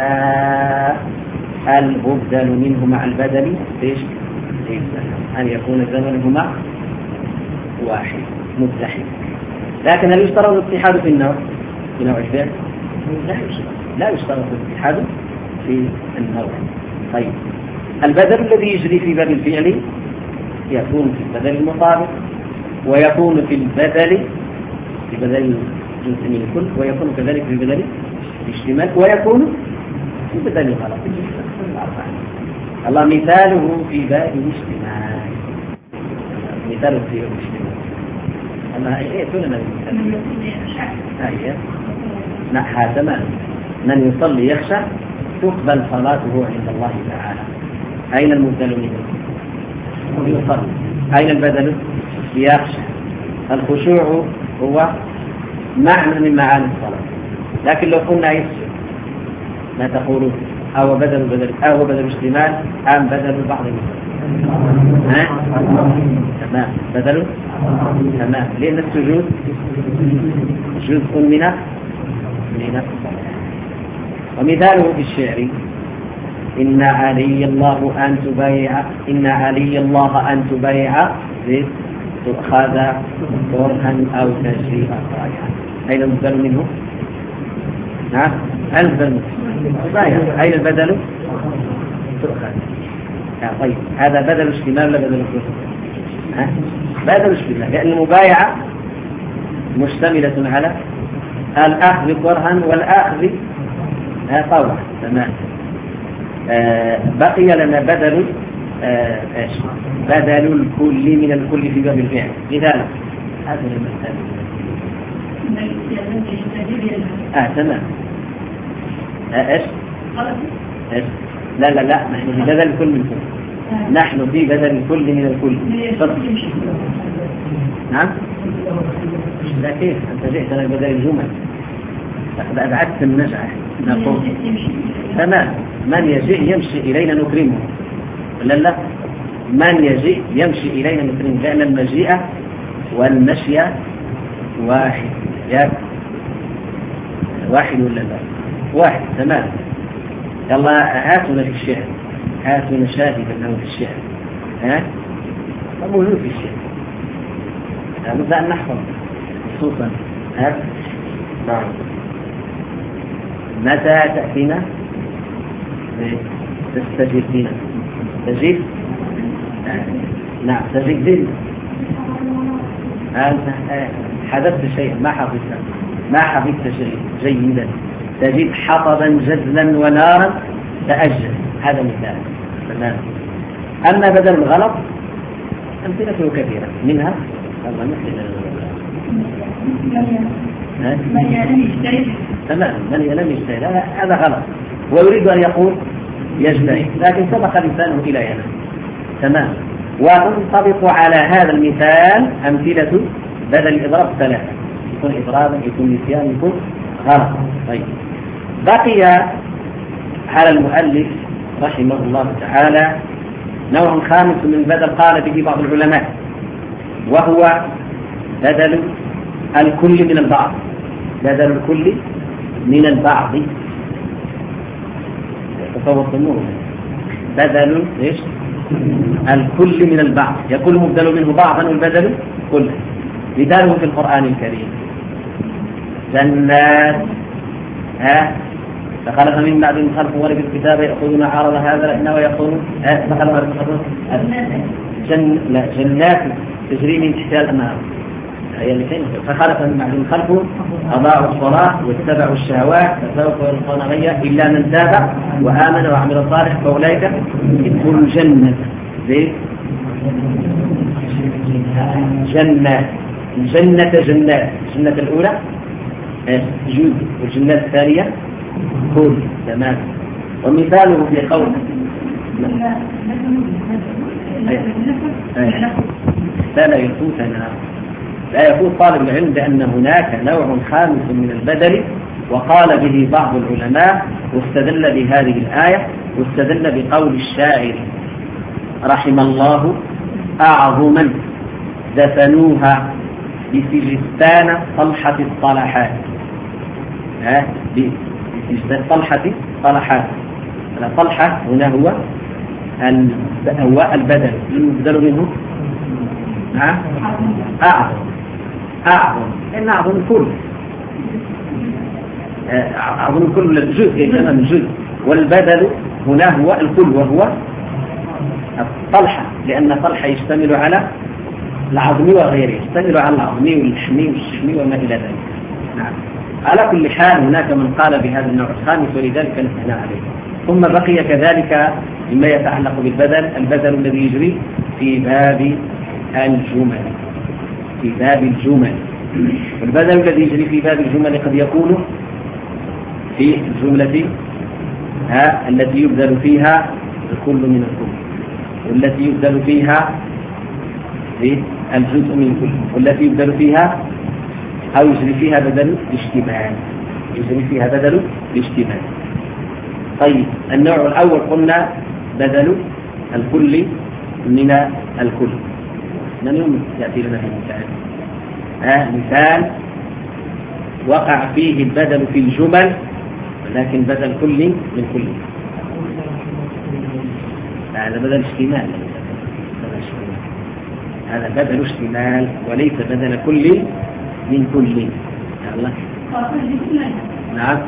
المبدل منه مع البدل إيش؟ أن يكون زمنهما واحد متحد. لكن هل يشترط الاتحاد في النوع في نوع الفعل؟ لا يشترط لا يشترط الاتحاد في النوع. طيب، البدل الذي يجري في باب الفعل يكون في البدل المطابق، ويكون في البدل في بدل جزء من الكل، ويكون كذلك في بدل الاشتمال، ويكون في بدل الغلط. الله مثاله في باب الاشتمال، مثاله في باب الاشتمال. أما إيه كلنا مثال؟ أيه نحى تمام. من يصلي يخشى تقبل صلاته عند الله تعالى. أين المبدل منه؟ يصلي. أين البدل؟ يخشى. الخشوع هو معنى من معاني الصلاة، لكن لو قلنا يسجد ما تقولون؟ أو بدل بدل أو بدل اشتمال أم بدل بعض المثال؟ ها؟ تمام. بدل تمام، لأن السجود جزء من من الصلاة. ومثاله في الشعر: إن علي الله أن تبايع إن علي الله أن تبايع تؤخذ كرها أو تجري أخراجها. أين البدل منه؟ نعم، البدل تبايع. أين البدل؟ تؤخذ. طيب، هذا بدل اشتمال ولا بدل الكفر؟ بدل اشتمال، لأن المبايعة مشتملة على الأخذ كرها والأخذ طوعا. تمام. آه بقي لنا بدل آه ايش؟ بدل الكل من الكل في باب الفعل. لذلك هذا المثال. اه تمام. آه ايش؟ ايش؟ لا لا لا، نحن في بدل الكل من الكل. نحن في بدل الكل من الكل. نعم. لا كيف؟ أنت جئت لنا بدل الجمل. أبعدت النجعة. نقول تمام. من يجيء يمشي إلينا نكرمه. لا لا، من يجيء يمشي إلينا نكرمه، لأن المجيء والمشي واحد. يا واحد ولا لا؟ واحد. تمام. يلا هاتنا في الشعر، هاتنا شاهدا له في الشعر. ها؟ موجود في الشعر. نبدأ أن نحفظ خصوصا. ها؟ نعم. متى تأتينا؟ تستجيب فينا. تجيب؟ نعم تجيب دين. أنت حدثت شيئا ما حفظت ما حفظت شيئا جيدا. تجيب حطبا جزلا ونارا تأجل. هذا مثال. تمام. أما بدل الغلط أمثلته كثيرة، منها الله مثل من يلم يجتهد. تمام، من يلم يجتهد هذا غلط، ويريد أن يقول يجتهد، لكن سبق لسانه إلى هنا. تمام. وتنطبق على هذا المثال أمثلة بدل الإضراب ثلاثة، يكون إضرابا، يكون نسيان، يكون غلط. طيب، بقي على المؤلف رحمه الله تعالى نوع خامس من البدل قال به بعض العلماء، وهو بدل الكل من البعض. بدل الكل من البعض. تصور النور. بدل ايش؟ الكل من البعض، يكون مبدل منه بعضا والبدل كله. مثاله في القرآن الكريم: جنات ها فخلق من بعد خلق ورث الكتاب يأخذون عرض هذا لأنه ويقولون فخلق جن لا جنات تجري من تحتها الأنهار. فخلق من بعد خلق أضاعوا الصلاة واتبعوا الشهوات فسوف يلقون غيا إلا من تاب وآمن وعمل صالح فأولئك يدخلون الجنة. زين جنات جنة جنات الجنة الأولى جود والجنة الثانية كل. تمام. ومثاله في قول لا لا يفوتنا لا يفوت طالب العلم بأن هناك نوع خامس من البدل وقال به بعض العلماء، واستدل بهذه الآية، واستدل بقول الشاعر: رحم الله أعظما دفنوها بسجستان طلحة الطلحات. ها بسجستان طلحة طلحات. طلحة هنا هو هو البدل المبدل منه ها أعظم أعظم إن أعظم الكل أعظم الكل الجزء تمام الجزء، والبدل هنا هو الكل وهو الطلحة، لأن طلحة يشتمل على العظم وغيره، يشتمل على العظم واللحم والشحم وما إلى ذلك. نعم. على كل حال هناك من قال بهذا النوع الخامس ولذلك نحن عليه. ثم بقي كذلك مما يتعلق بالبدل البدل الذي يجري في باب الجمل في باب الجمل والبدل الذي يجري في باب الجمل قد يكون في الجملة ها التي يبدل فيها الكل من الكل، والتي يبدل فيها الجزء من الكل، والتي يبدل فيها أو يجري فيها بدل الاشتمال يجري فيها بدل الاشتمال. طيب، النوع الأول قلنا بدل الكل من الكل. من يوم يأتي لنا في مثال آه مثال وقع فيه البدل في الجمل ولكن بدل كل من كل. هذا بدل اشتمال، هذا بدل اشتمال وليس بدل كل من كل. يلا نعم.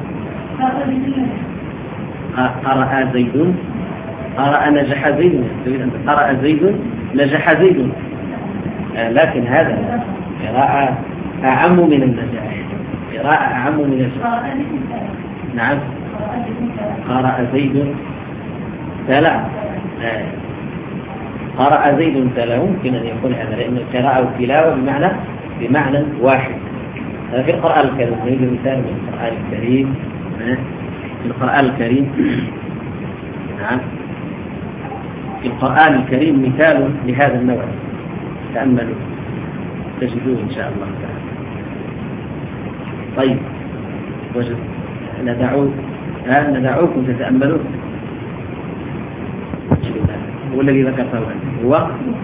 قرأ زيد، قرأ نجح زيد، تريد أن قرأ زيد نجح زيد، آه لكن هذا قراءة أعم من النجاح، قراءة أعم من النجاح. نعم. قرأ زيد تلا، آه. قرأ زيد تلا ممكن أن يكون هذا لأن القراءة والتلاوة بمعنى بمعنى واحد. هذا في القرآن الكريم. نريد مثال من القرآن الكريم. آه. في القرآن الكريم نعم في القرآن الكريم مثال لهذا النوع، تأملوا تجدوه إن شاء الله تعالى. طيب وجد ندعو ها ندعوكم تتأملون. هو الذي ذكرته هو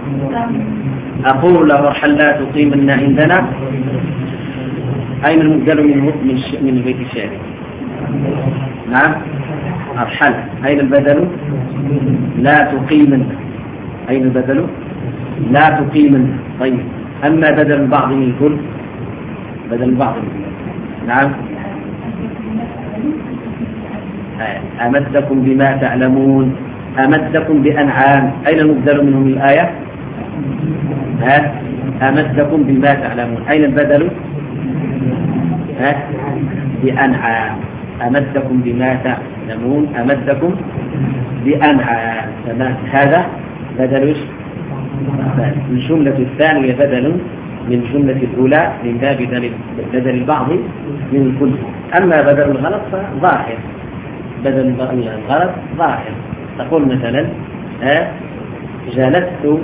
أقول له ارحل لا تقيمن عندنا. أين المبدل منه من من البيت الشعري؟ نعم ارحل. أين البدل؟ لا تقيمن. أين البدل؟ لا تقيمن. طيب أما بدل البعض من الكل؟ بدل البعض من الكل. نعم أمدكم بما تعلمون، أمدكم بأنعام. أين المبدل منهم الآية؟ ها أمدكم بما تعلمون. أين البدل؟ ها بأنعام. أمدكم بما تعلمون، أمدكم بأنعام. هذا بدل الجملة الثانية بدل من الجملة الأولى من باب بدل البعض من الكل. أما بدل الغلط فظاهر، بدل الغلط ظاهر. تقول مثلا ها جلست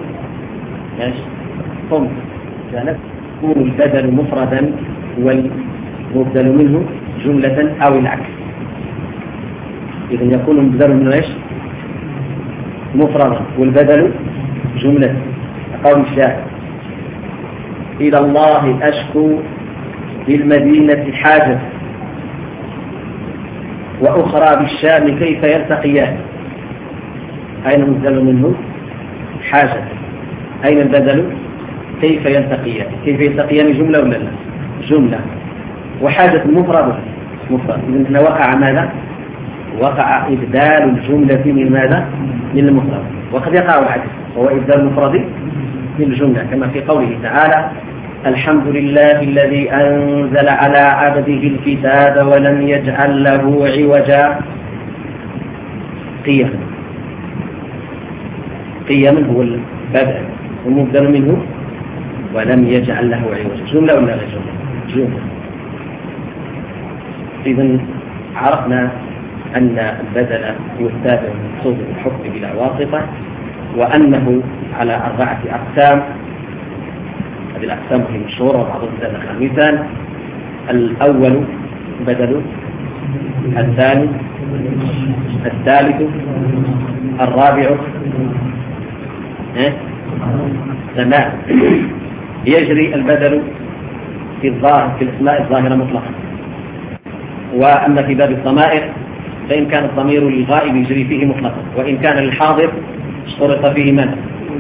قمت، جلست يكون البدل مفردا والمبدل منه جملة أو العكس. إذا يكون المبدل منه ايش؟ مفردا والبدل جملة. قول الشاعر إلى الله أشكو بالمدينة حاجة وأخرى بالشام كيف يلتقيان. أين المبدل منه؟ حاجة. أين البدل؟ كيف يلتقيان. كيف يلتقيان جملة ولا لا؟ جملة. وحاجة مفردة مفرد. إذن وقع ماذا؟ وقع إبدال الجملة من ماذا؟ من المفرد. وقد يقع العكس وهو إبدال المفرد من الجملة كما في قوله تعالى الحمد لله الذي أنزل على عبده الكتاب ولم يجعل له عوجا. قيما. قيما هو البدء والمبدل منه ولم يجعل له عوجا. جملة ولا غير جملة؟ جملة. إذن عرفنا أن البدل هو التابع المقصود بالحكم بلا واسطة، وأنه على أربعة أقسام. هذه الأقسام هي مشهورة وبعضهم زاد خامسا. الأول بدل، الثاني، الثالث، الرابع. تمام. يجري البدل في الظاهر في الأسماء الظاهرة مطلقا. وأما في باب الضمائر فإن كان الضمير للغائب يجري فيه مطلقا، وإن كان للحاضر اشترط فيه من؟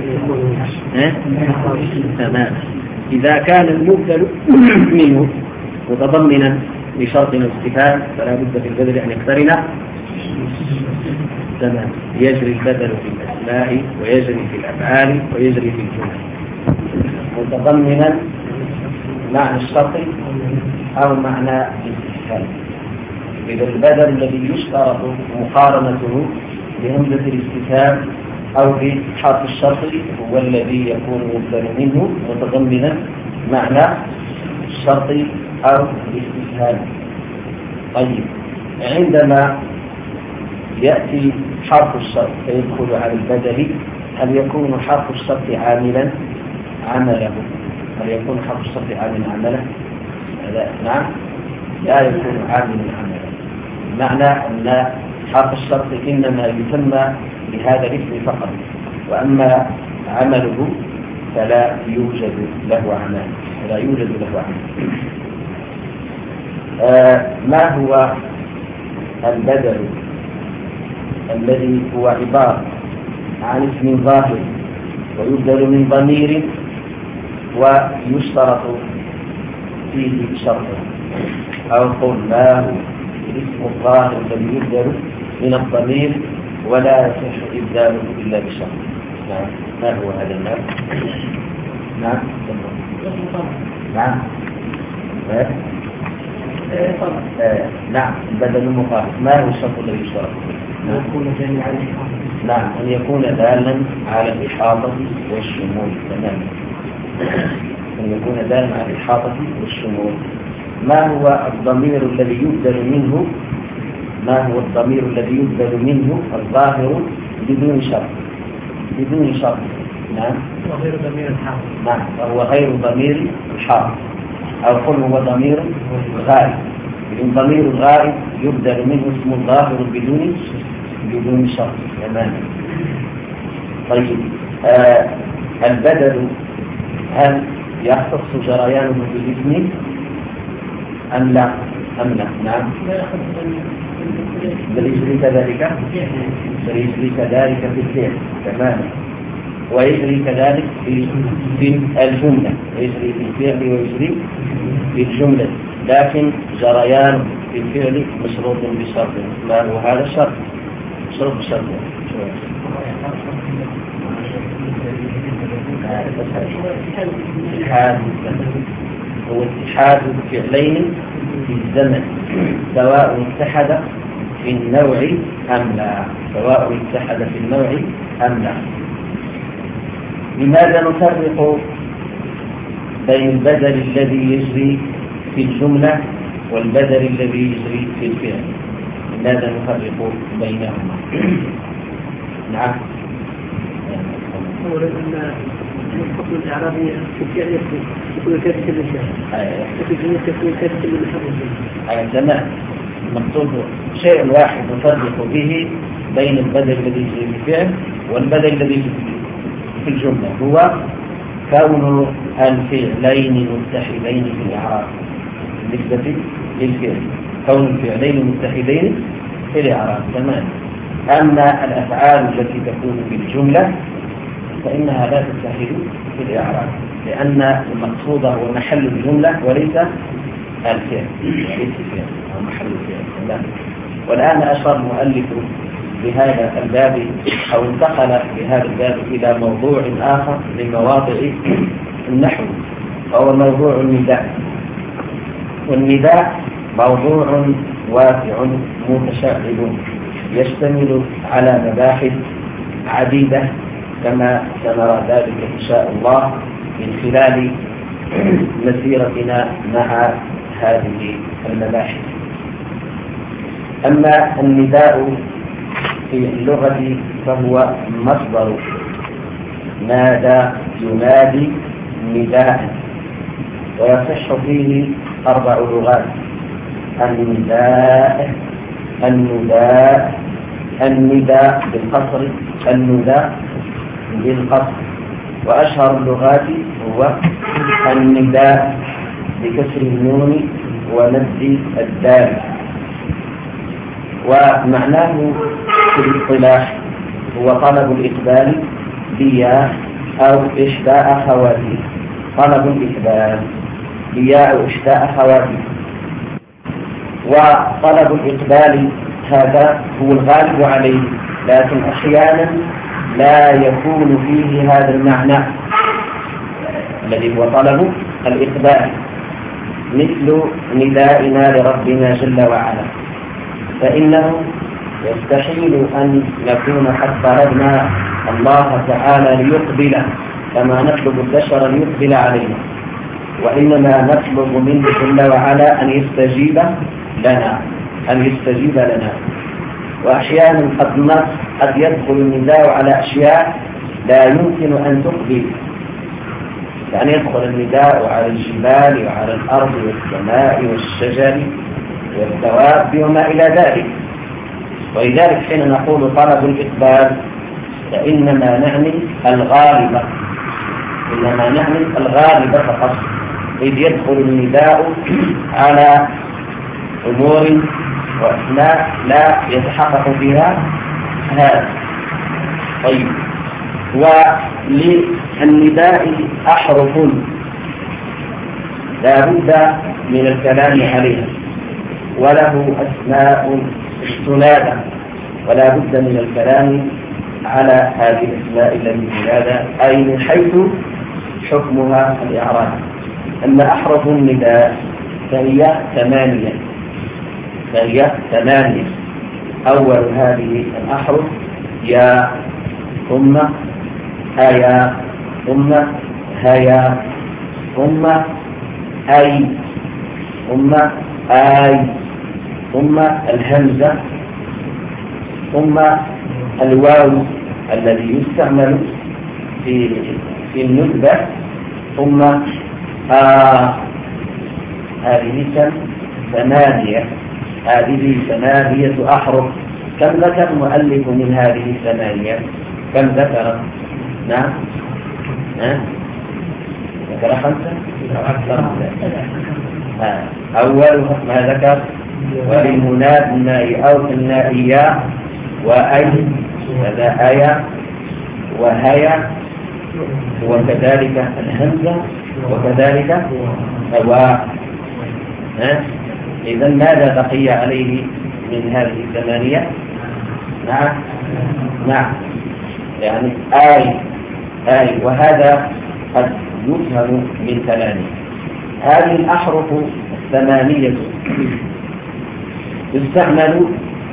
تمام. إذا كان المبدل منه متضمنا لشرط الاستفهام فلا بد في البدل أن يقترن. تمام. يجري البدل في الأسماء ويجري في الأفعال ويجري في الجمل متضمنا معنى الشرط أو معنى الاستفهام. إذا البدل الذي يشترط مقارنته بهمزة الاستفهام أو بحرف الشرط هو الذي يكون مبدل منه متضمنا معنى الشرط أو الاستفهام. طيب عندما يأتي حرف الشرط فيدخل على البدل هل يكون حرف الشرط عاملا عمله؟ هل يكون حرف الشرط عاملا عمله؟ لا. نعم لا يكون عاملا عمله. معنى أن حرف الشرط إنما يسمى بهذا الاسم فقط، وأما عمله فلا يوجد له عمل فلا يوجد له عمل. آه ما هو البدل الذي هو عبارة عن اسم ظاهر ويبدل من ضمير ويشترط فيه شرط، أو قل ما هو الاسم الظاهر الذي يبدل من الضمير ولا يصح إبداله إلا بشرط؟ نعم. ما هو هذا المال؟ نعم نعم آه. آه. نعم البدل المخالف. ما هو الشرط الذي يشترط؟ نعم أن يكون دالا على الإحاطة والشمول تماما، أن يكون دالا على الإحاطة والشمول. ما هو الضمير الذي يبدل منه ما هو الضمير الذي يبدل منه الظاهر بدون شرط بدون شرط؟ نعم وغير ضمير الحال. نعم وهو غير ضمير الحال، أو قل هو ضمير غائب. إن ضمير الغائب يبدل منه اسم الظاهر بدون بدون شرط تماما. طيب آه البدل هل يختص جريانه بالاسم أم لا؟ أم لا؟ نعم بل يجري كذلك بل يجري كذلك في الفعل تماما، ويجري كذلك في في الجملة، يجري في الفعل ويجري في الجملة، لكن جريان في الفعل مشروط بشرط. ما هو هذا الشرط؟ مشروط بشرط. هو اتحاد الفعلين في الزمن سواء اتحد في النوع أم لا سواء اتحد في النوع أم لا. لماذا نفرق بين البدل الذي يجري في الجملة والبدل الذي يجري في الفعل؟ لماذا نفرق بينهما؟ نعم أولا أن الحكم الإعرابي في الفعل يكون كذلك للفعل وفي الجملة يكون كذلك للحرف. تمام. المقصود شيء واحد نفرق به بين البدل الذي يجري في الفعل والبدل الذي يجري في الجملة، هو كون الفعلين متحدين في الإعراب بالنسبة للفعل، كون الفعلين متحدين في الإعراب تمام. أما الأفعال التي تكون في الجملة فإنها لا تتحد في الإعراب، لأن المقصود هو محل الجملة وليس الفعل وليس الفعل هو محل الفعل تمام. والآن أشار المؤلف بهذا الباب أو انتقل بهذا الباب إلى موضوع آخر من مواضع النحو، وهو موضوع النداء. والنداء موضوع واسع متشعب يشتمل على مباحث عديدة كما سنرى ذلك إن شاء الله من خلال مسيرتنا مع هذه المباحث. أما النداء في اللغة فهو مصدر نادى ينادي نداء، ويصح فيه أربع لغات: النداء النداء النداء بالقصر النداء بالقصر. وأشهر اللغات هو النداء بكسر النون ومد الدال. ومعناه في الاصطلاح هو طلب الإقبال بياء أو إحدى أخواته، طلب الإقبال بياء أو إحدى أخواته. وطلب الإقبال هذا هو الغالب عليه، لكن أحيانا لا يكون فيه هذا المعنى الذي هو طلب الإقبال، مثل ندائنا لربنا جل وعلا، فإنه يستحيل أن نكون قد طلبنا الله تعالى ليقبل كما نطلب البشر ليقبل علينا، وإنما نطلب منه جل وعلا أن يستجيب لنا أن يستجيب لنا. وأحيانا قد نص قد يدخل النداء على أشياء لا يمكن أن تقبل، يعني يدخل النداء على الجبال وعلى الأرض والسماء والشجر والدواب وما إلى ذلك. ولذلك حين نقول طلب الإقبال فإنما نعني الغالب إنما نعمل الغالب فقط، إذ يدخل النداء على أمور وأسماء لا يتحقق فيها هذا. طيب، وللنداء أحرف لا بد من الكلام عليها، وله أسماء تنادى ولا بد من الكلام على هذه الأسماء التي تنادى، أي من حيث حكمها الإعراب. أما أحرف النداء فهي ثمانية فهي ثمانية أول هذه الأحرف يا ثم هيا ثم هيا ثم أي ثم آي ثم الهمزة ثم الواو الذي يستعمل في في الندبة ثم آ هذه ثمانية هذه ثمانية أحرف. كم ذكر المؤلف من هذه الثمانية؟ كم ذكر؟ نعم ها؟ ذكر خمسة أو أكثر؟ أولها ما ذكر وللمناد الناء أو النائية وأي كذا آية وهيا وكذلك الهمزة وكذلك هواء. إذا ماذا بقي عليه من هذه الثمانية؟ نعم نعم يعني آي آي وهذا قد يفهم من كلامه. هذه الأحرف الثمانية يستعمل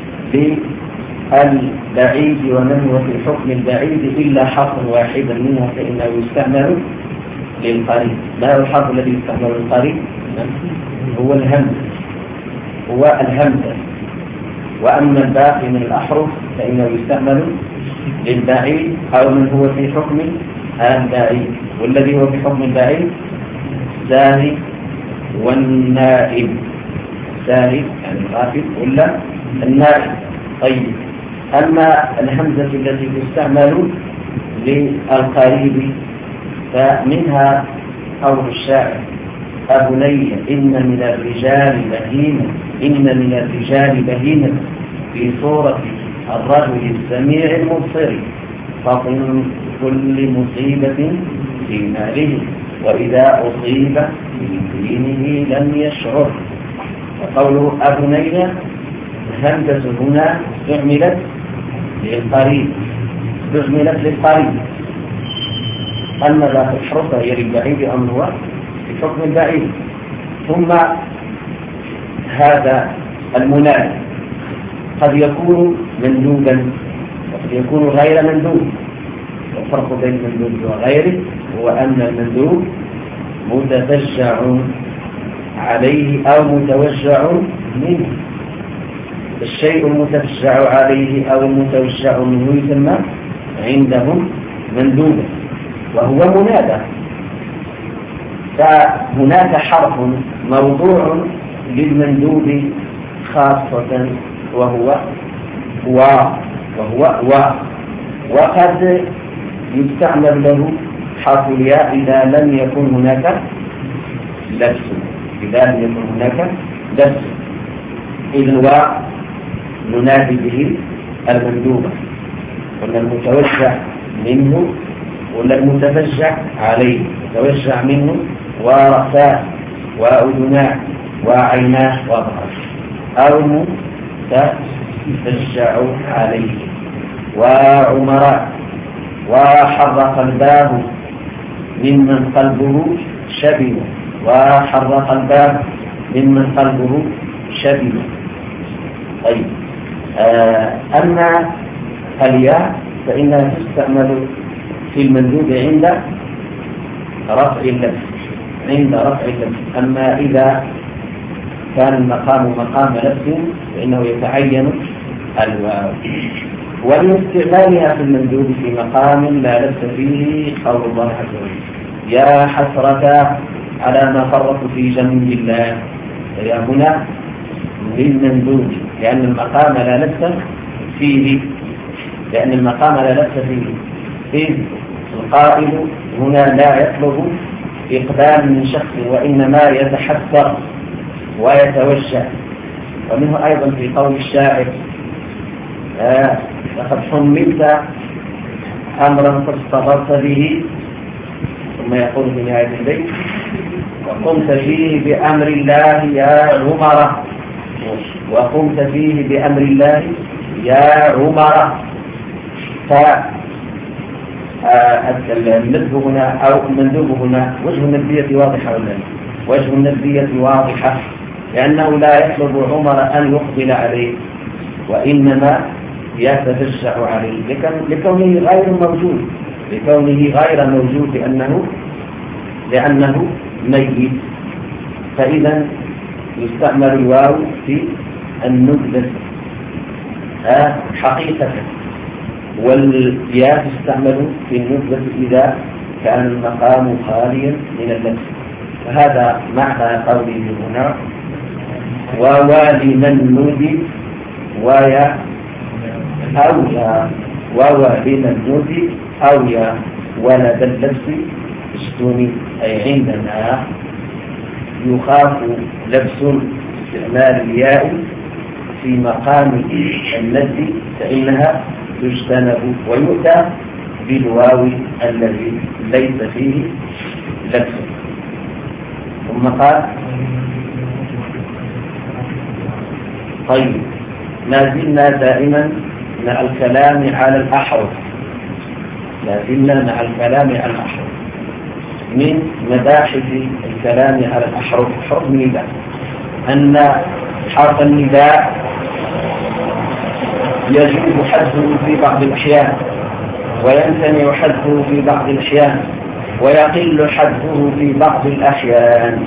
بالبعيد ومن هو في حكم البعيد إلا حرف واحدا منها فإنه يستعمل للقريب. ما هو الحرف الذي يستعمل للقريب؟ هو الهمزة هو الهمزة وأما الباقي من الأحرف فإنه يستعمل للبعيد أو من هو في حكم البعيد، والذي هو في حكم البعيد الثاني والنائب. الثاني يعني الخافض ولا النائب. طيب، أما الهمزة التي تستعمل للقريب فمنها قول الشاعر أبني إن من الرجال بهيمة إن من الرجال بهيمة في صورة الرجل السميع المبصر فطن كل مصيبة في ماله وإذا أصيب في دينه لم يشعر. وقوله أبني الهمزة هنا استعملت للقريب استعملت للقريب أما لا تحرف هي للبعيد أم هو في حكم البعيد. ثم هذا المناد قد يكون مندوبا وقد يكون غير مندوب. والفرق بين المندوب وغيره هو أن المندوب متفجع عليه أو متوجع منه. الشيء المتفجع عليه أو المتوجع منه يسمى عندهم مندوبا وهو منادى. فهناك حرف موضوع للمندوب خاصة وهو و وهو و وقد يستعمل له حرف الياء إذا لم يكن هناك لبس إذا لم يكن هناك لبس إذ و ننادي به المندوبة ولا المتوجع منه ولا المتفجع عليه. متوجع منه ورأساه وأذناه وعيناه وظهره أو متفجع عليه وعمراء وحرق الباب ممن قلبه شبه وحرق الباب ممن قلبه شبه. طيب، أما الياء فإنها تستعمل في المندوب عند رفع اللبس عند رفع اللبس. أما إذا كان المقام مقام لبس فإنه يتعين الواو. ومن استعمالها في المندوب في مقام لا لبس فيه قول الله عز وجل يا حسرة على ما فرطوا في جنب الله. يا هنا للمندوب لأن المقام لا لبس فيه لأن المقام لا لبس فيه إذ القائل هنا لا يطلب إقبال من شخص وإنما يتحسر ويتوجه. ومنه أيضا في قول الشاعر آه لقد حملت أمرا فاستغرت به، ثم يقول في نهاية البيت وقمت فيه بأمر الله يا عمر، وقمت فيه بأمر الله يا عمر. فالندب هنا أو المندوب هنا وجه الندبية واضحة ولا لا؟ وجه الندبية واضحة، لأنه لا يطلب عمر أن يقبل عليه وإنما يتفجع عليه لكونه غير موجود، لكونه غير موجود لأنه لأنه ميت. فإذا يستعمل الواو في الندبة حقيقة، والياء تستعمل في الندبة إذا كان المقام خاليا من اللبس. فهذا معنى قوله هنا ووالمن ندب ويا أو يا ووالمن ندب أو يا ولد اللبس اشتوني، أي عندما يخاف لبس استعمال الياء في مقام الندب فإنها تجتنب ويؤتى بالواو الذي ليس فيه لبس. ثم قال طيب ما زلنا دائما مع الكلام على الأحرف، ما زلنا مع الكلام على الأحرف. من مباحث الكلام على الأحرف حرف النداء أن حرف النداء يجوز حذفه في بعض الأحيان ويمتنع حذفه في بعض الأحيان ويقل حذفه في بعض الأحيان.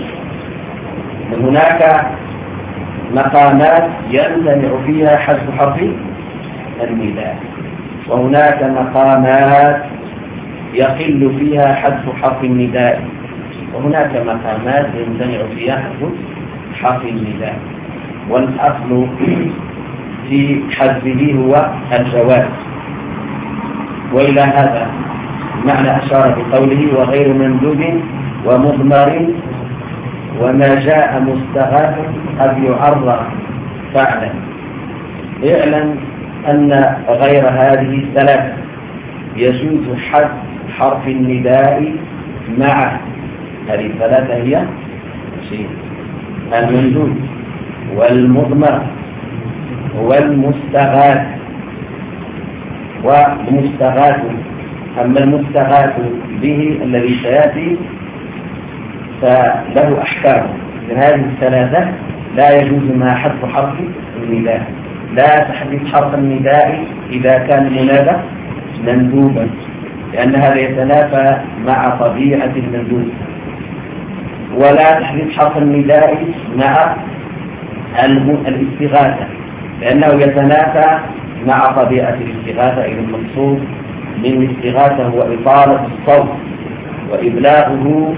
هناك مقامات يمتنع فيها حذف حرف النداء، وهناك مقامات يقل فيها حذف حرف النداء، وهناك مقامات يمتنع فيها حذف حرف النداء. والأصل في حذفه هو الجواز. وإلى هذا معنى أشار بقوله وغير مندوب ومضمر وما جاء مستغاث قد يعرض فعلا. اعلم أن غير هذه الثلاثة يجوز حذف حرف النداء مع هذه الثلاثة هي المندوب والمضمر والمستغاث ومستغاث. أما المستغاث به الذي سيأتي فله أحكام. من هذه الثلاثة لا يجوز ما حذف حرف النداء، لا تحذف حرف النداء إذا كان المنادى مندوبا، لأن هذا يتنافى مع طبيعة المندوب. ولا تحذف حرف النداء مع الاستغاثة، لأنه يتنافى مع طبيعة الاستغاثة. إذا المقصود من الاستغاثة هو إطالة الصوت وإبلاغه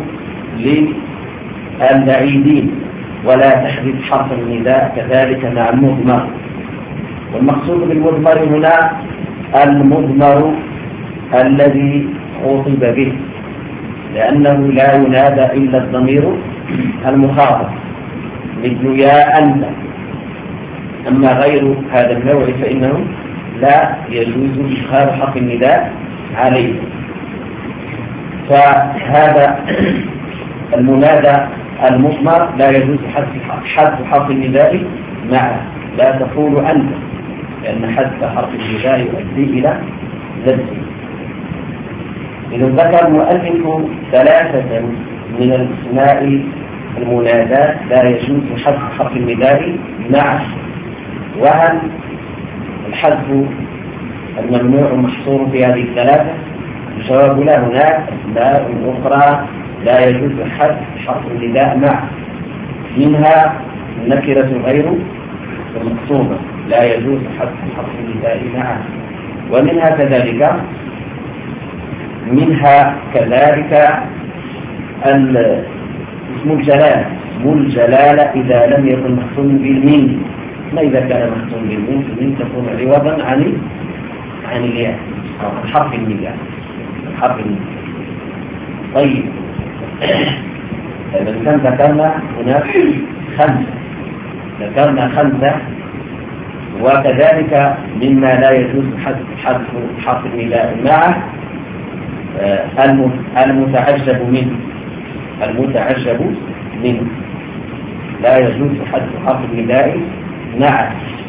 للبعيدين. ولا تحذف حرف النداء كذلك مع المضمر. والمقصود بالمضمر هنا المضمر الذي خطب به، لأنه لا ينادى إلا الضمير المخاطب مثل يا أنت. أما غير هذا النوع فإنه لا يجوز إدخال حرف النداء عليه. فهذا المنادى المضمر لا يجوز حذف حرف النداء معه. لا تقول أنت، لأن حذف حرف النداء يؤدي إلى لبس. إذا ذكر المؤلف ثلاثة من الأسماء المنادات لا يجوز حذف حرف النداء معه. وهل الحذف الممنوع محصور في هذه الثلاثة؟ الجواب لا. هناك أسماء أخرى لا يجوز حذف حرف النداء معه، منها النكرة غير المقصودة لا يجوز حذف حرف النداء معه. ومنها كذلك منها كذلك اسم الجلالة. اسم الجلالة إذا لم يكن مختوم بالميم. ما إذا كان مختوم بالميم فمن تكون عوضا عن عن الياء أو حرف النداء. حرف النداء طيب إذا كان ذكرنا هناك خمسة ذكرنا خمسة وكذلك مما لا يجوز حذف حرف النداء معه المتعجب منه المتعجب منه لا يجوز حذف حرف النداء معه.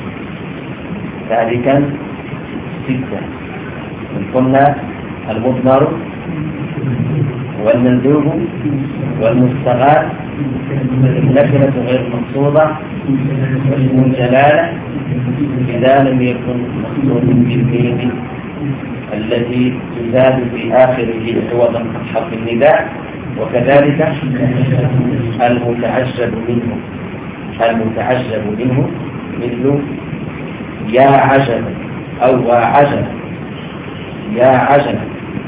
ذلك ستة قلنا المضمر والمندوب والمستغاث النكرة غير مقصودة واسم الجلالة إذا لم يكن مقصود بالميم التي تزاد في آخره عوضا عن حرف النداء، وكذلك المتعجب منه المتعجب منه مثل يا عجبا أو وعجبا يا عجبا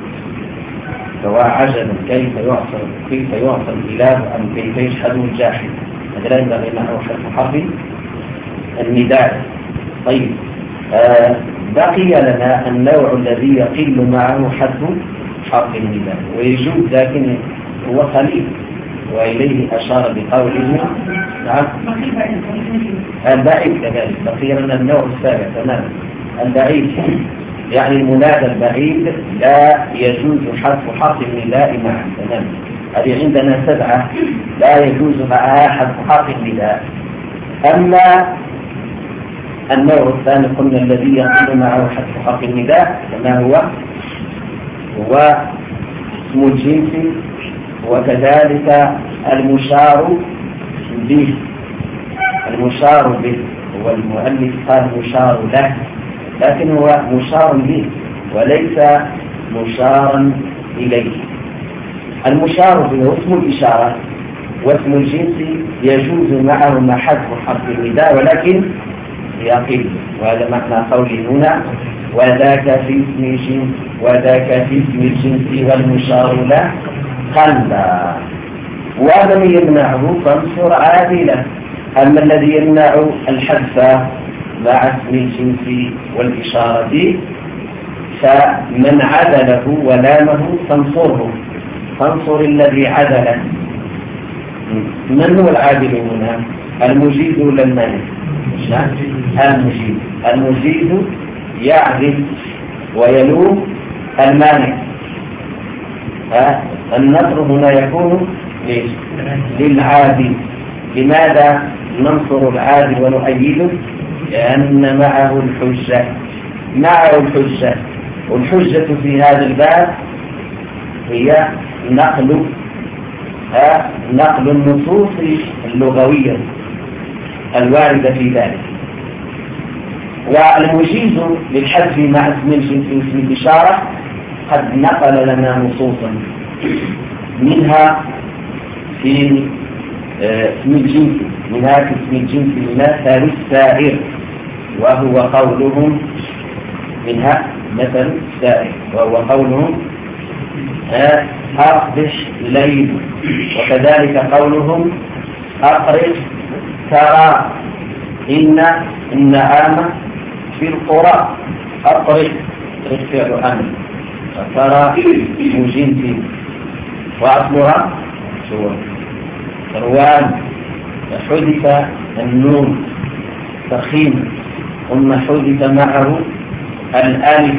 فوعجبا كيف يعصر كيف يعصر الإله أم كيف يشهد الجاحد. هذا لا ينبغي معه حرف حرف النداء. طيب آه بقي لنا النوع الذي يقل معه حذف حرف النداء ويجوز لكن هو قليل وإليه أشار بقوله نعم البعيد كذلك. بقي لنا النوع السابع تماما البعيد يعني المنادى البعيد لا يجوز حذف حرف النداء معه تماما. هذه عندنا سبعة لا يجوز معها حذف حرف النداء. أما النوع الثاني قلنا الذي يقل معه حذف حرف النداء كما هو هو اسم الجنس وكذلك المشار به. المشار به هو المؤلف قال مشار له لكن هو مشار به وليس مشارا إليه. المشار به هو اسم الإشارة واسم الجنس يجوز معه حذف حرف النداء ولكن يقل، وهذا معنى قوله هنا وذاك في اسم الجنس وذاك في اسم الجنس والمشار له قلبا ومن يمنعه فانصر عادلا. أما الذي يمنع الحذف مع اسم الجنس والإشارة فمن عدله ولامه فانصره فانصر الذي عدله. من هو العادل هنا؟ المجيد ولا المانع؟ المجيد المجيد يعدل ويلوم المانع. النصر هنا يكون للعادل. لماذا ننصر العادل ونؤيده؟ لأن معه الحجة معه الحجة والحجة في هذا الباب هي نقل نقل النصوص اللغوية الواردة في ذلك. والمجيز للحذف مع اسم الجنس واسم الإشارة قد نقل لنا نصوصا منها في اسم الجنس منها في اسم الجنس مثل السائر وهو قولهم منها مثل السائر وهو قولهم أقبح ليل وكذلك قولهم أقرب ترى إن النعام في القرى أقرب فعل أمر وترى مجنس وأصلها روان حذف النون تخيم ثم حذف معه الألف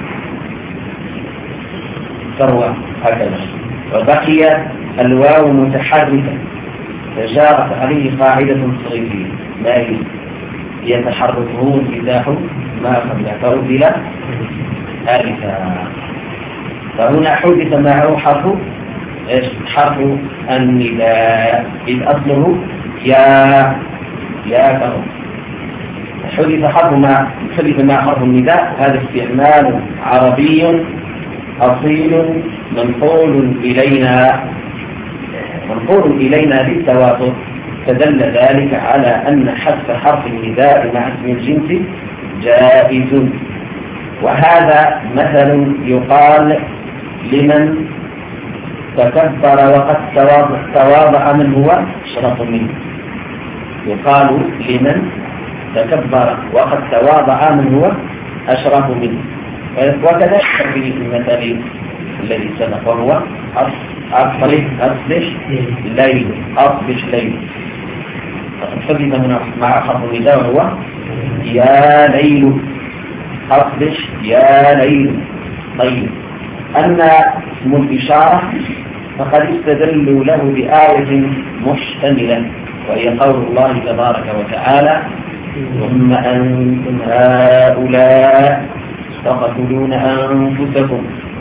ثروة هكذا وبقي الواو متحركة فجارت عليه قاعدة صريفية ما يتحركه انفتاح ما قبل فأبدل ألفا. فهنا حذف معه حرف حرف النداء إذ أصله يا يا كرم. حذف حرف مع حذف مع حرف النداء هذا استعمال عربي أصيل منقول إلينا منقول إلينا بالتواتر فدل ذلك على أن حذف حرف النداء مع اسم الجنس جائز. وهذا مثل يقال لمن تكبر وقد تواضع من هو أشرف منه. يقال لمن تكبر وقد تواضع من هو أشرف منه. وكذلك في المثل الذي سبق وهو أصبح أصبح ليل أصبح ليل فقد هنا مع خط النداء وهو يا ليل أصبح يا ليل. طيب أما اسم الإشارة فقد استدلوا له بآية محتملة وهي قول الله تبارك وتعالى ثم أنتم هؤلاء تقتلون أنفسكم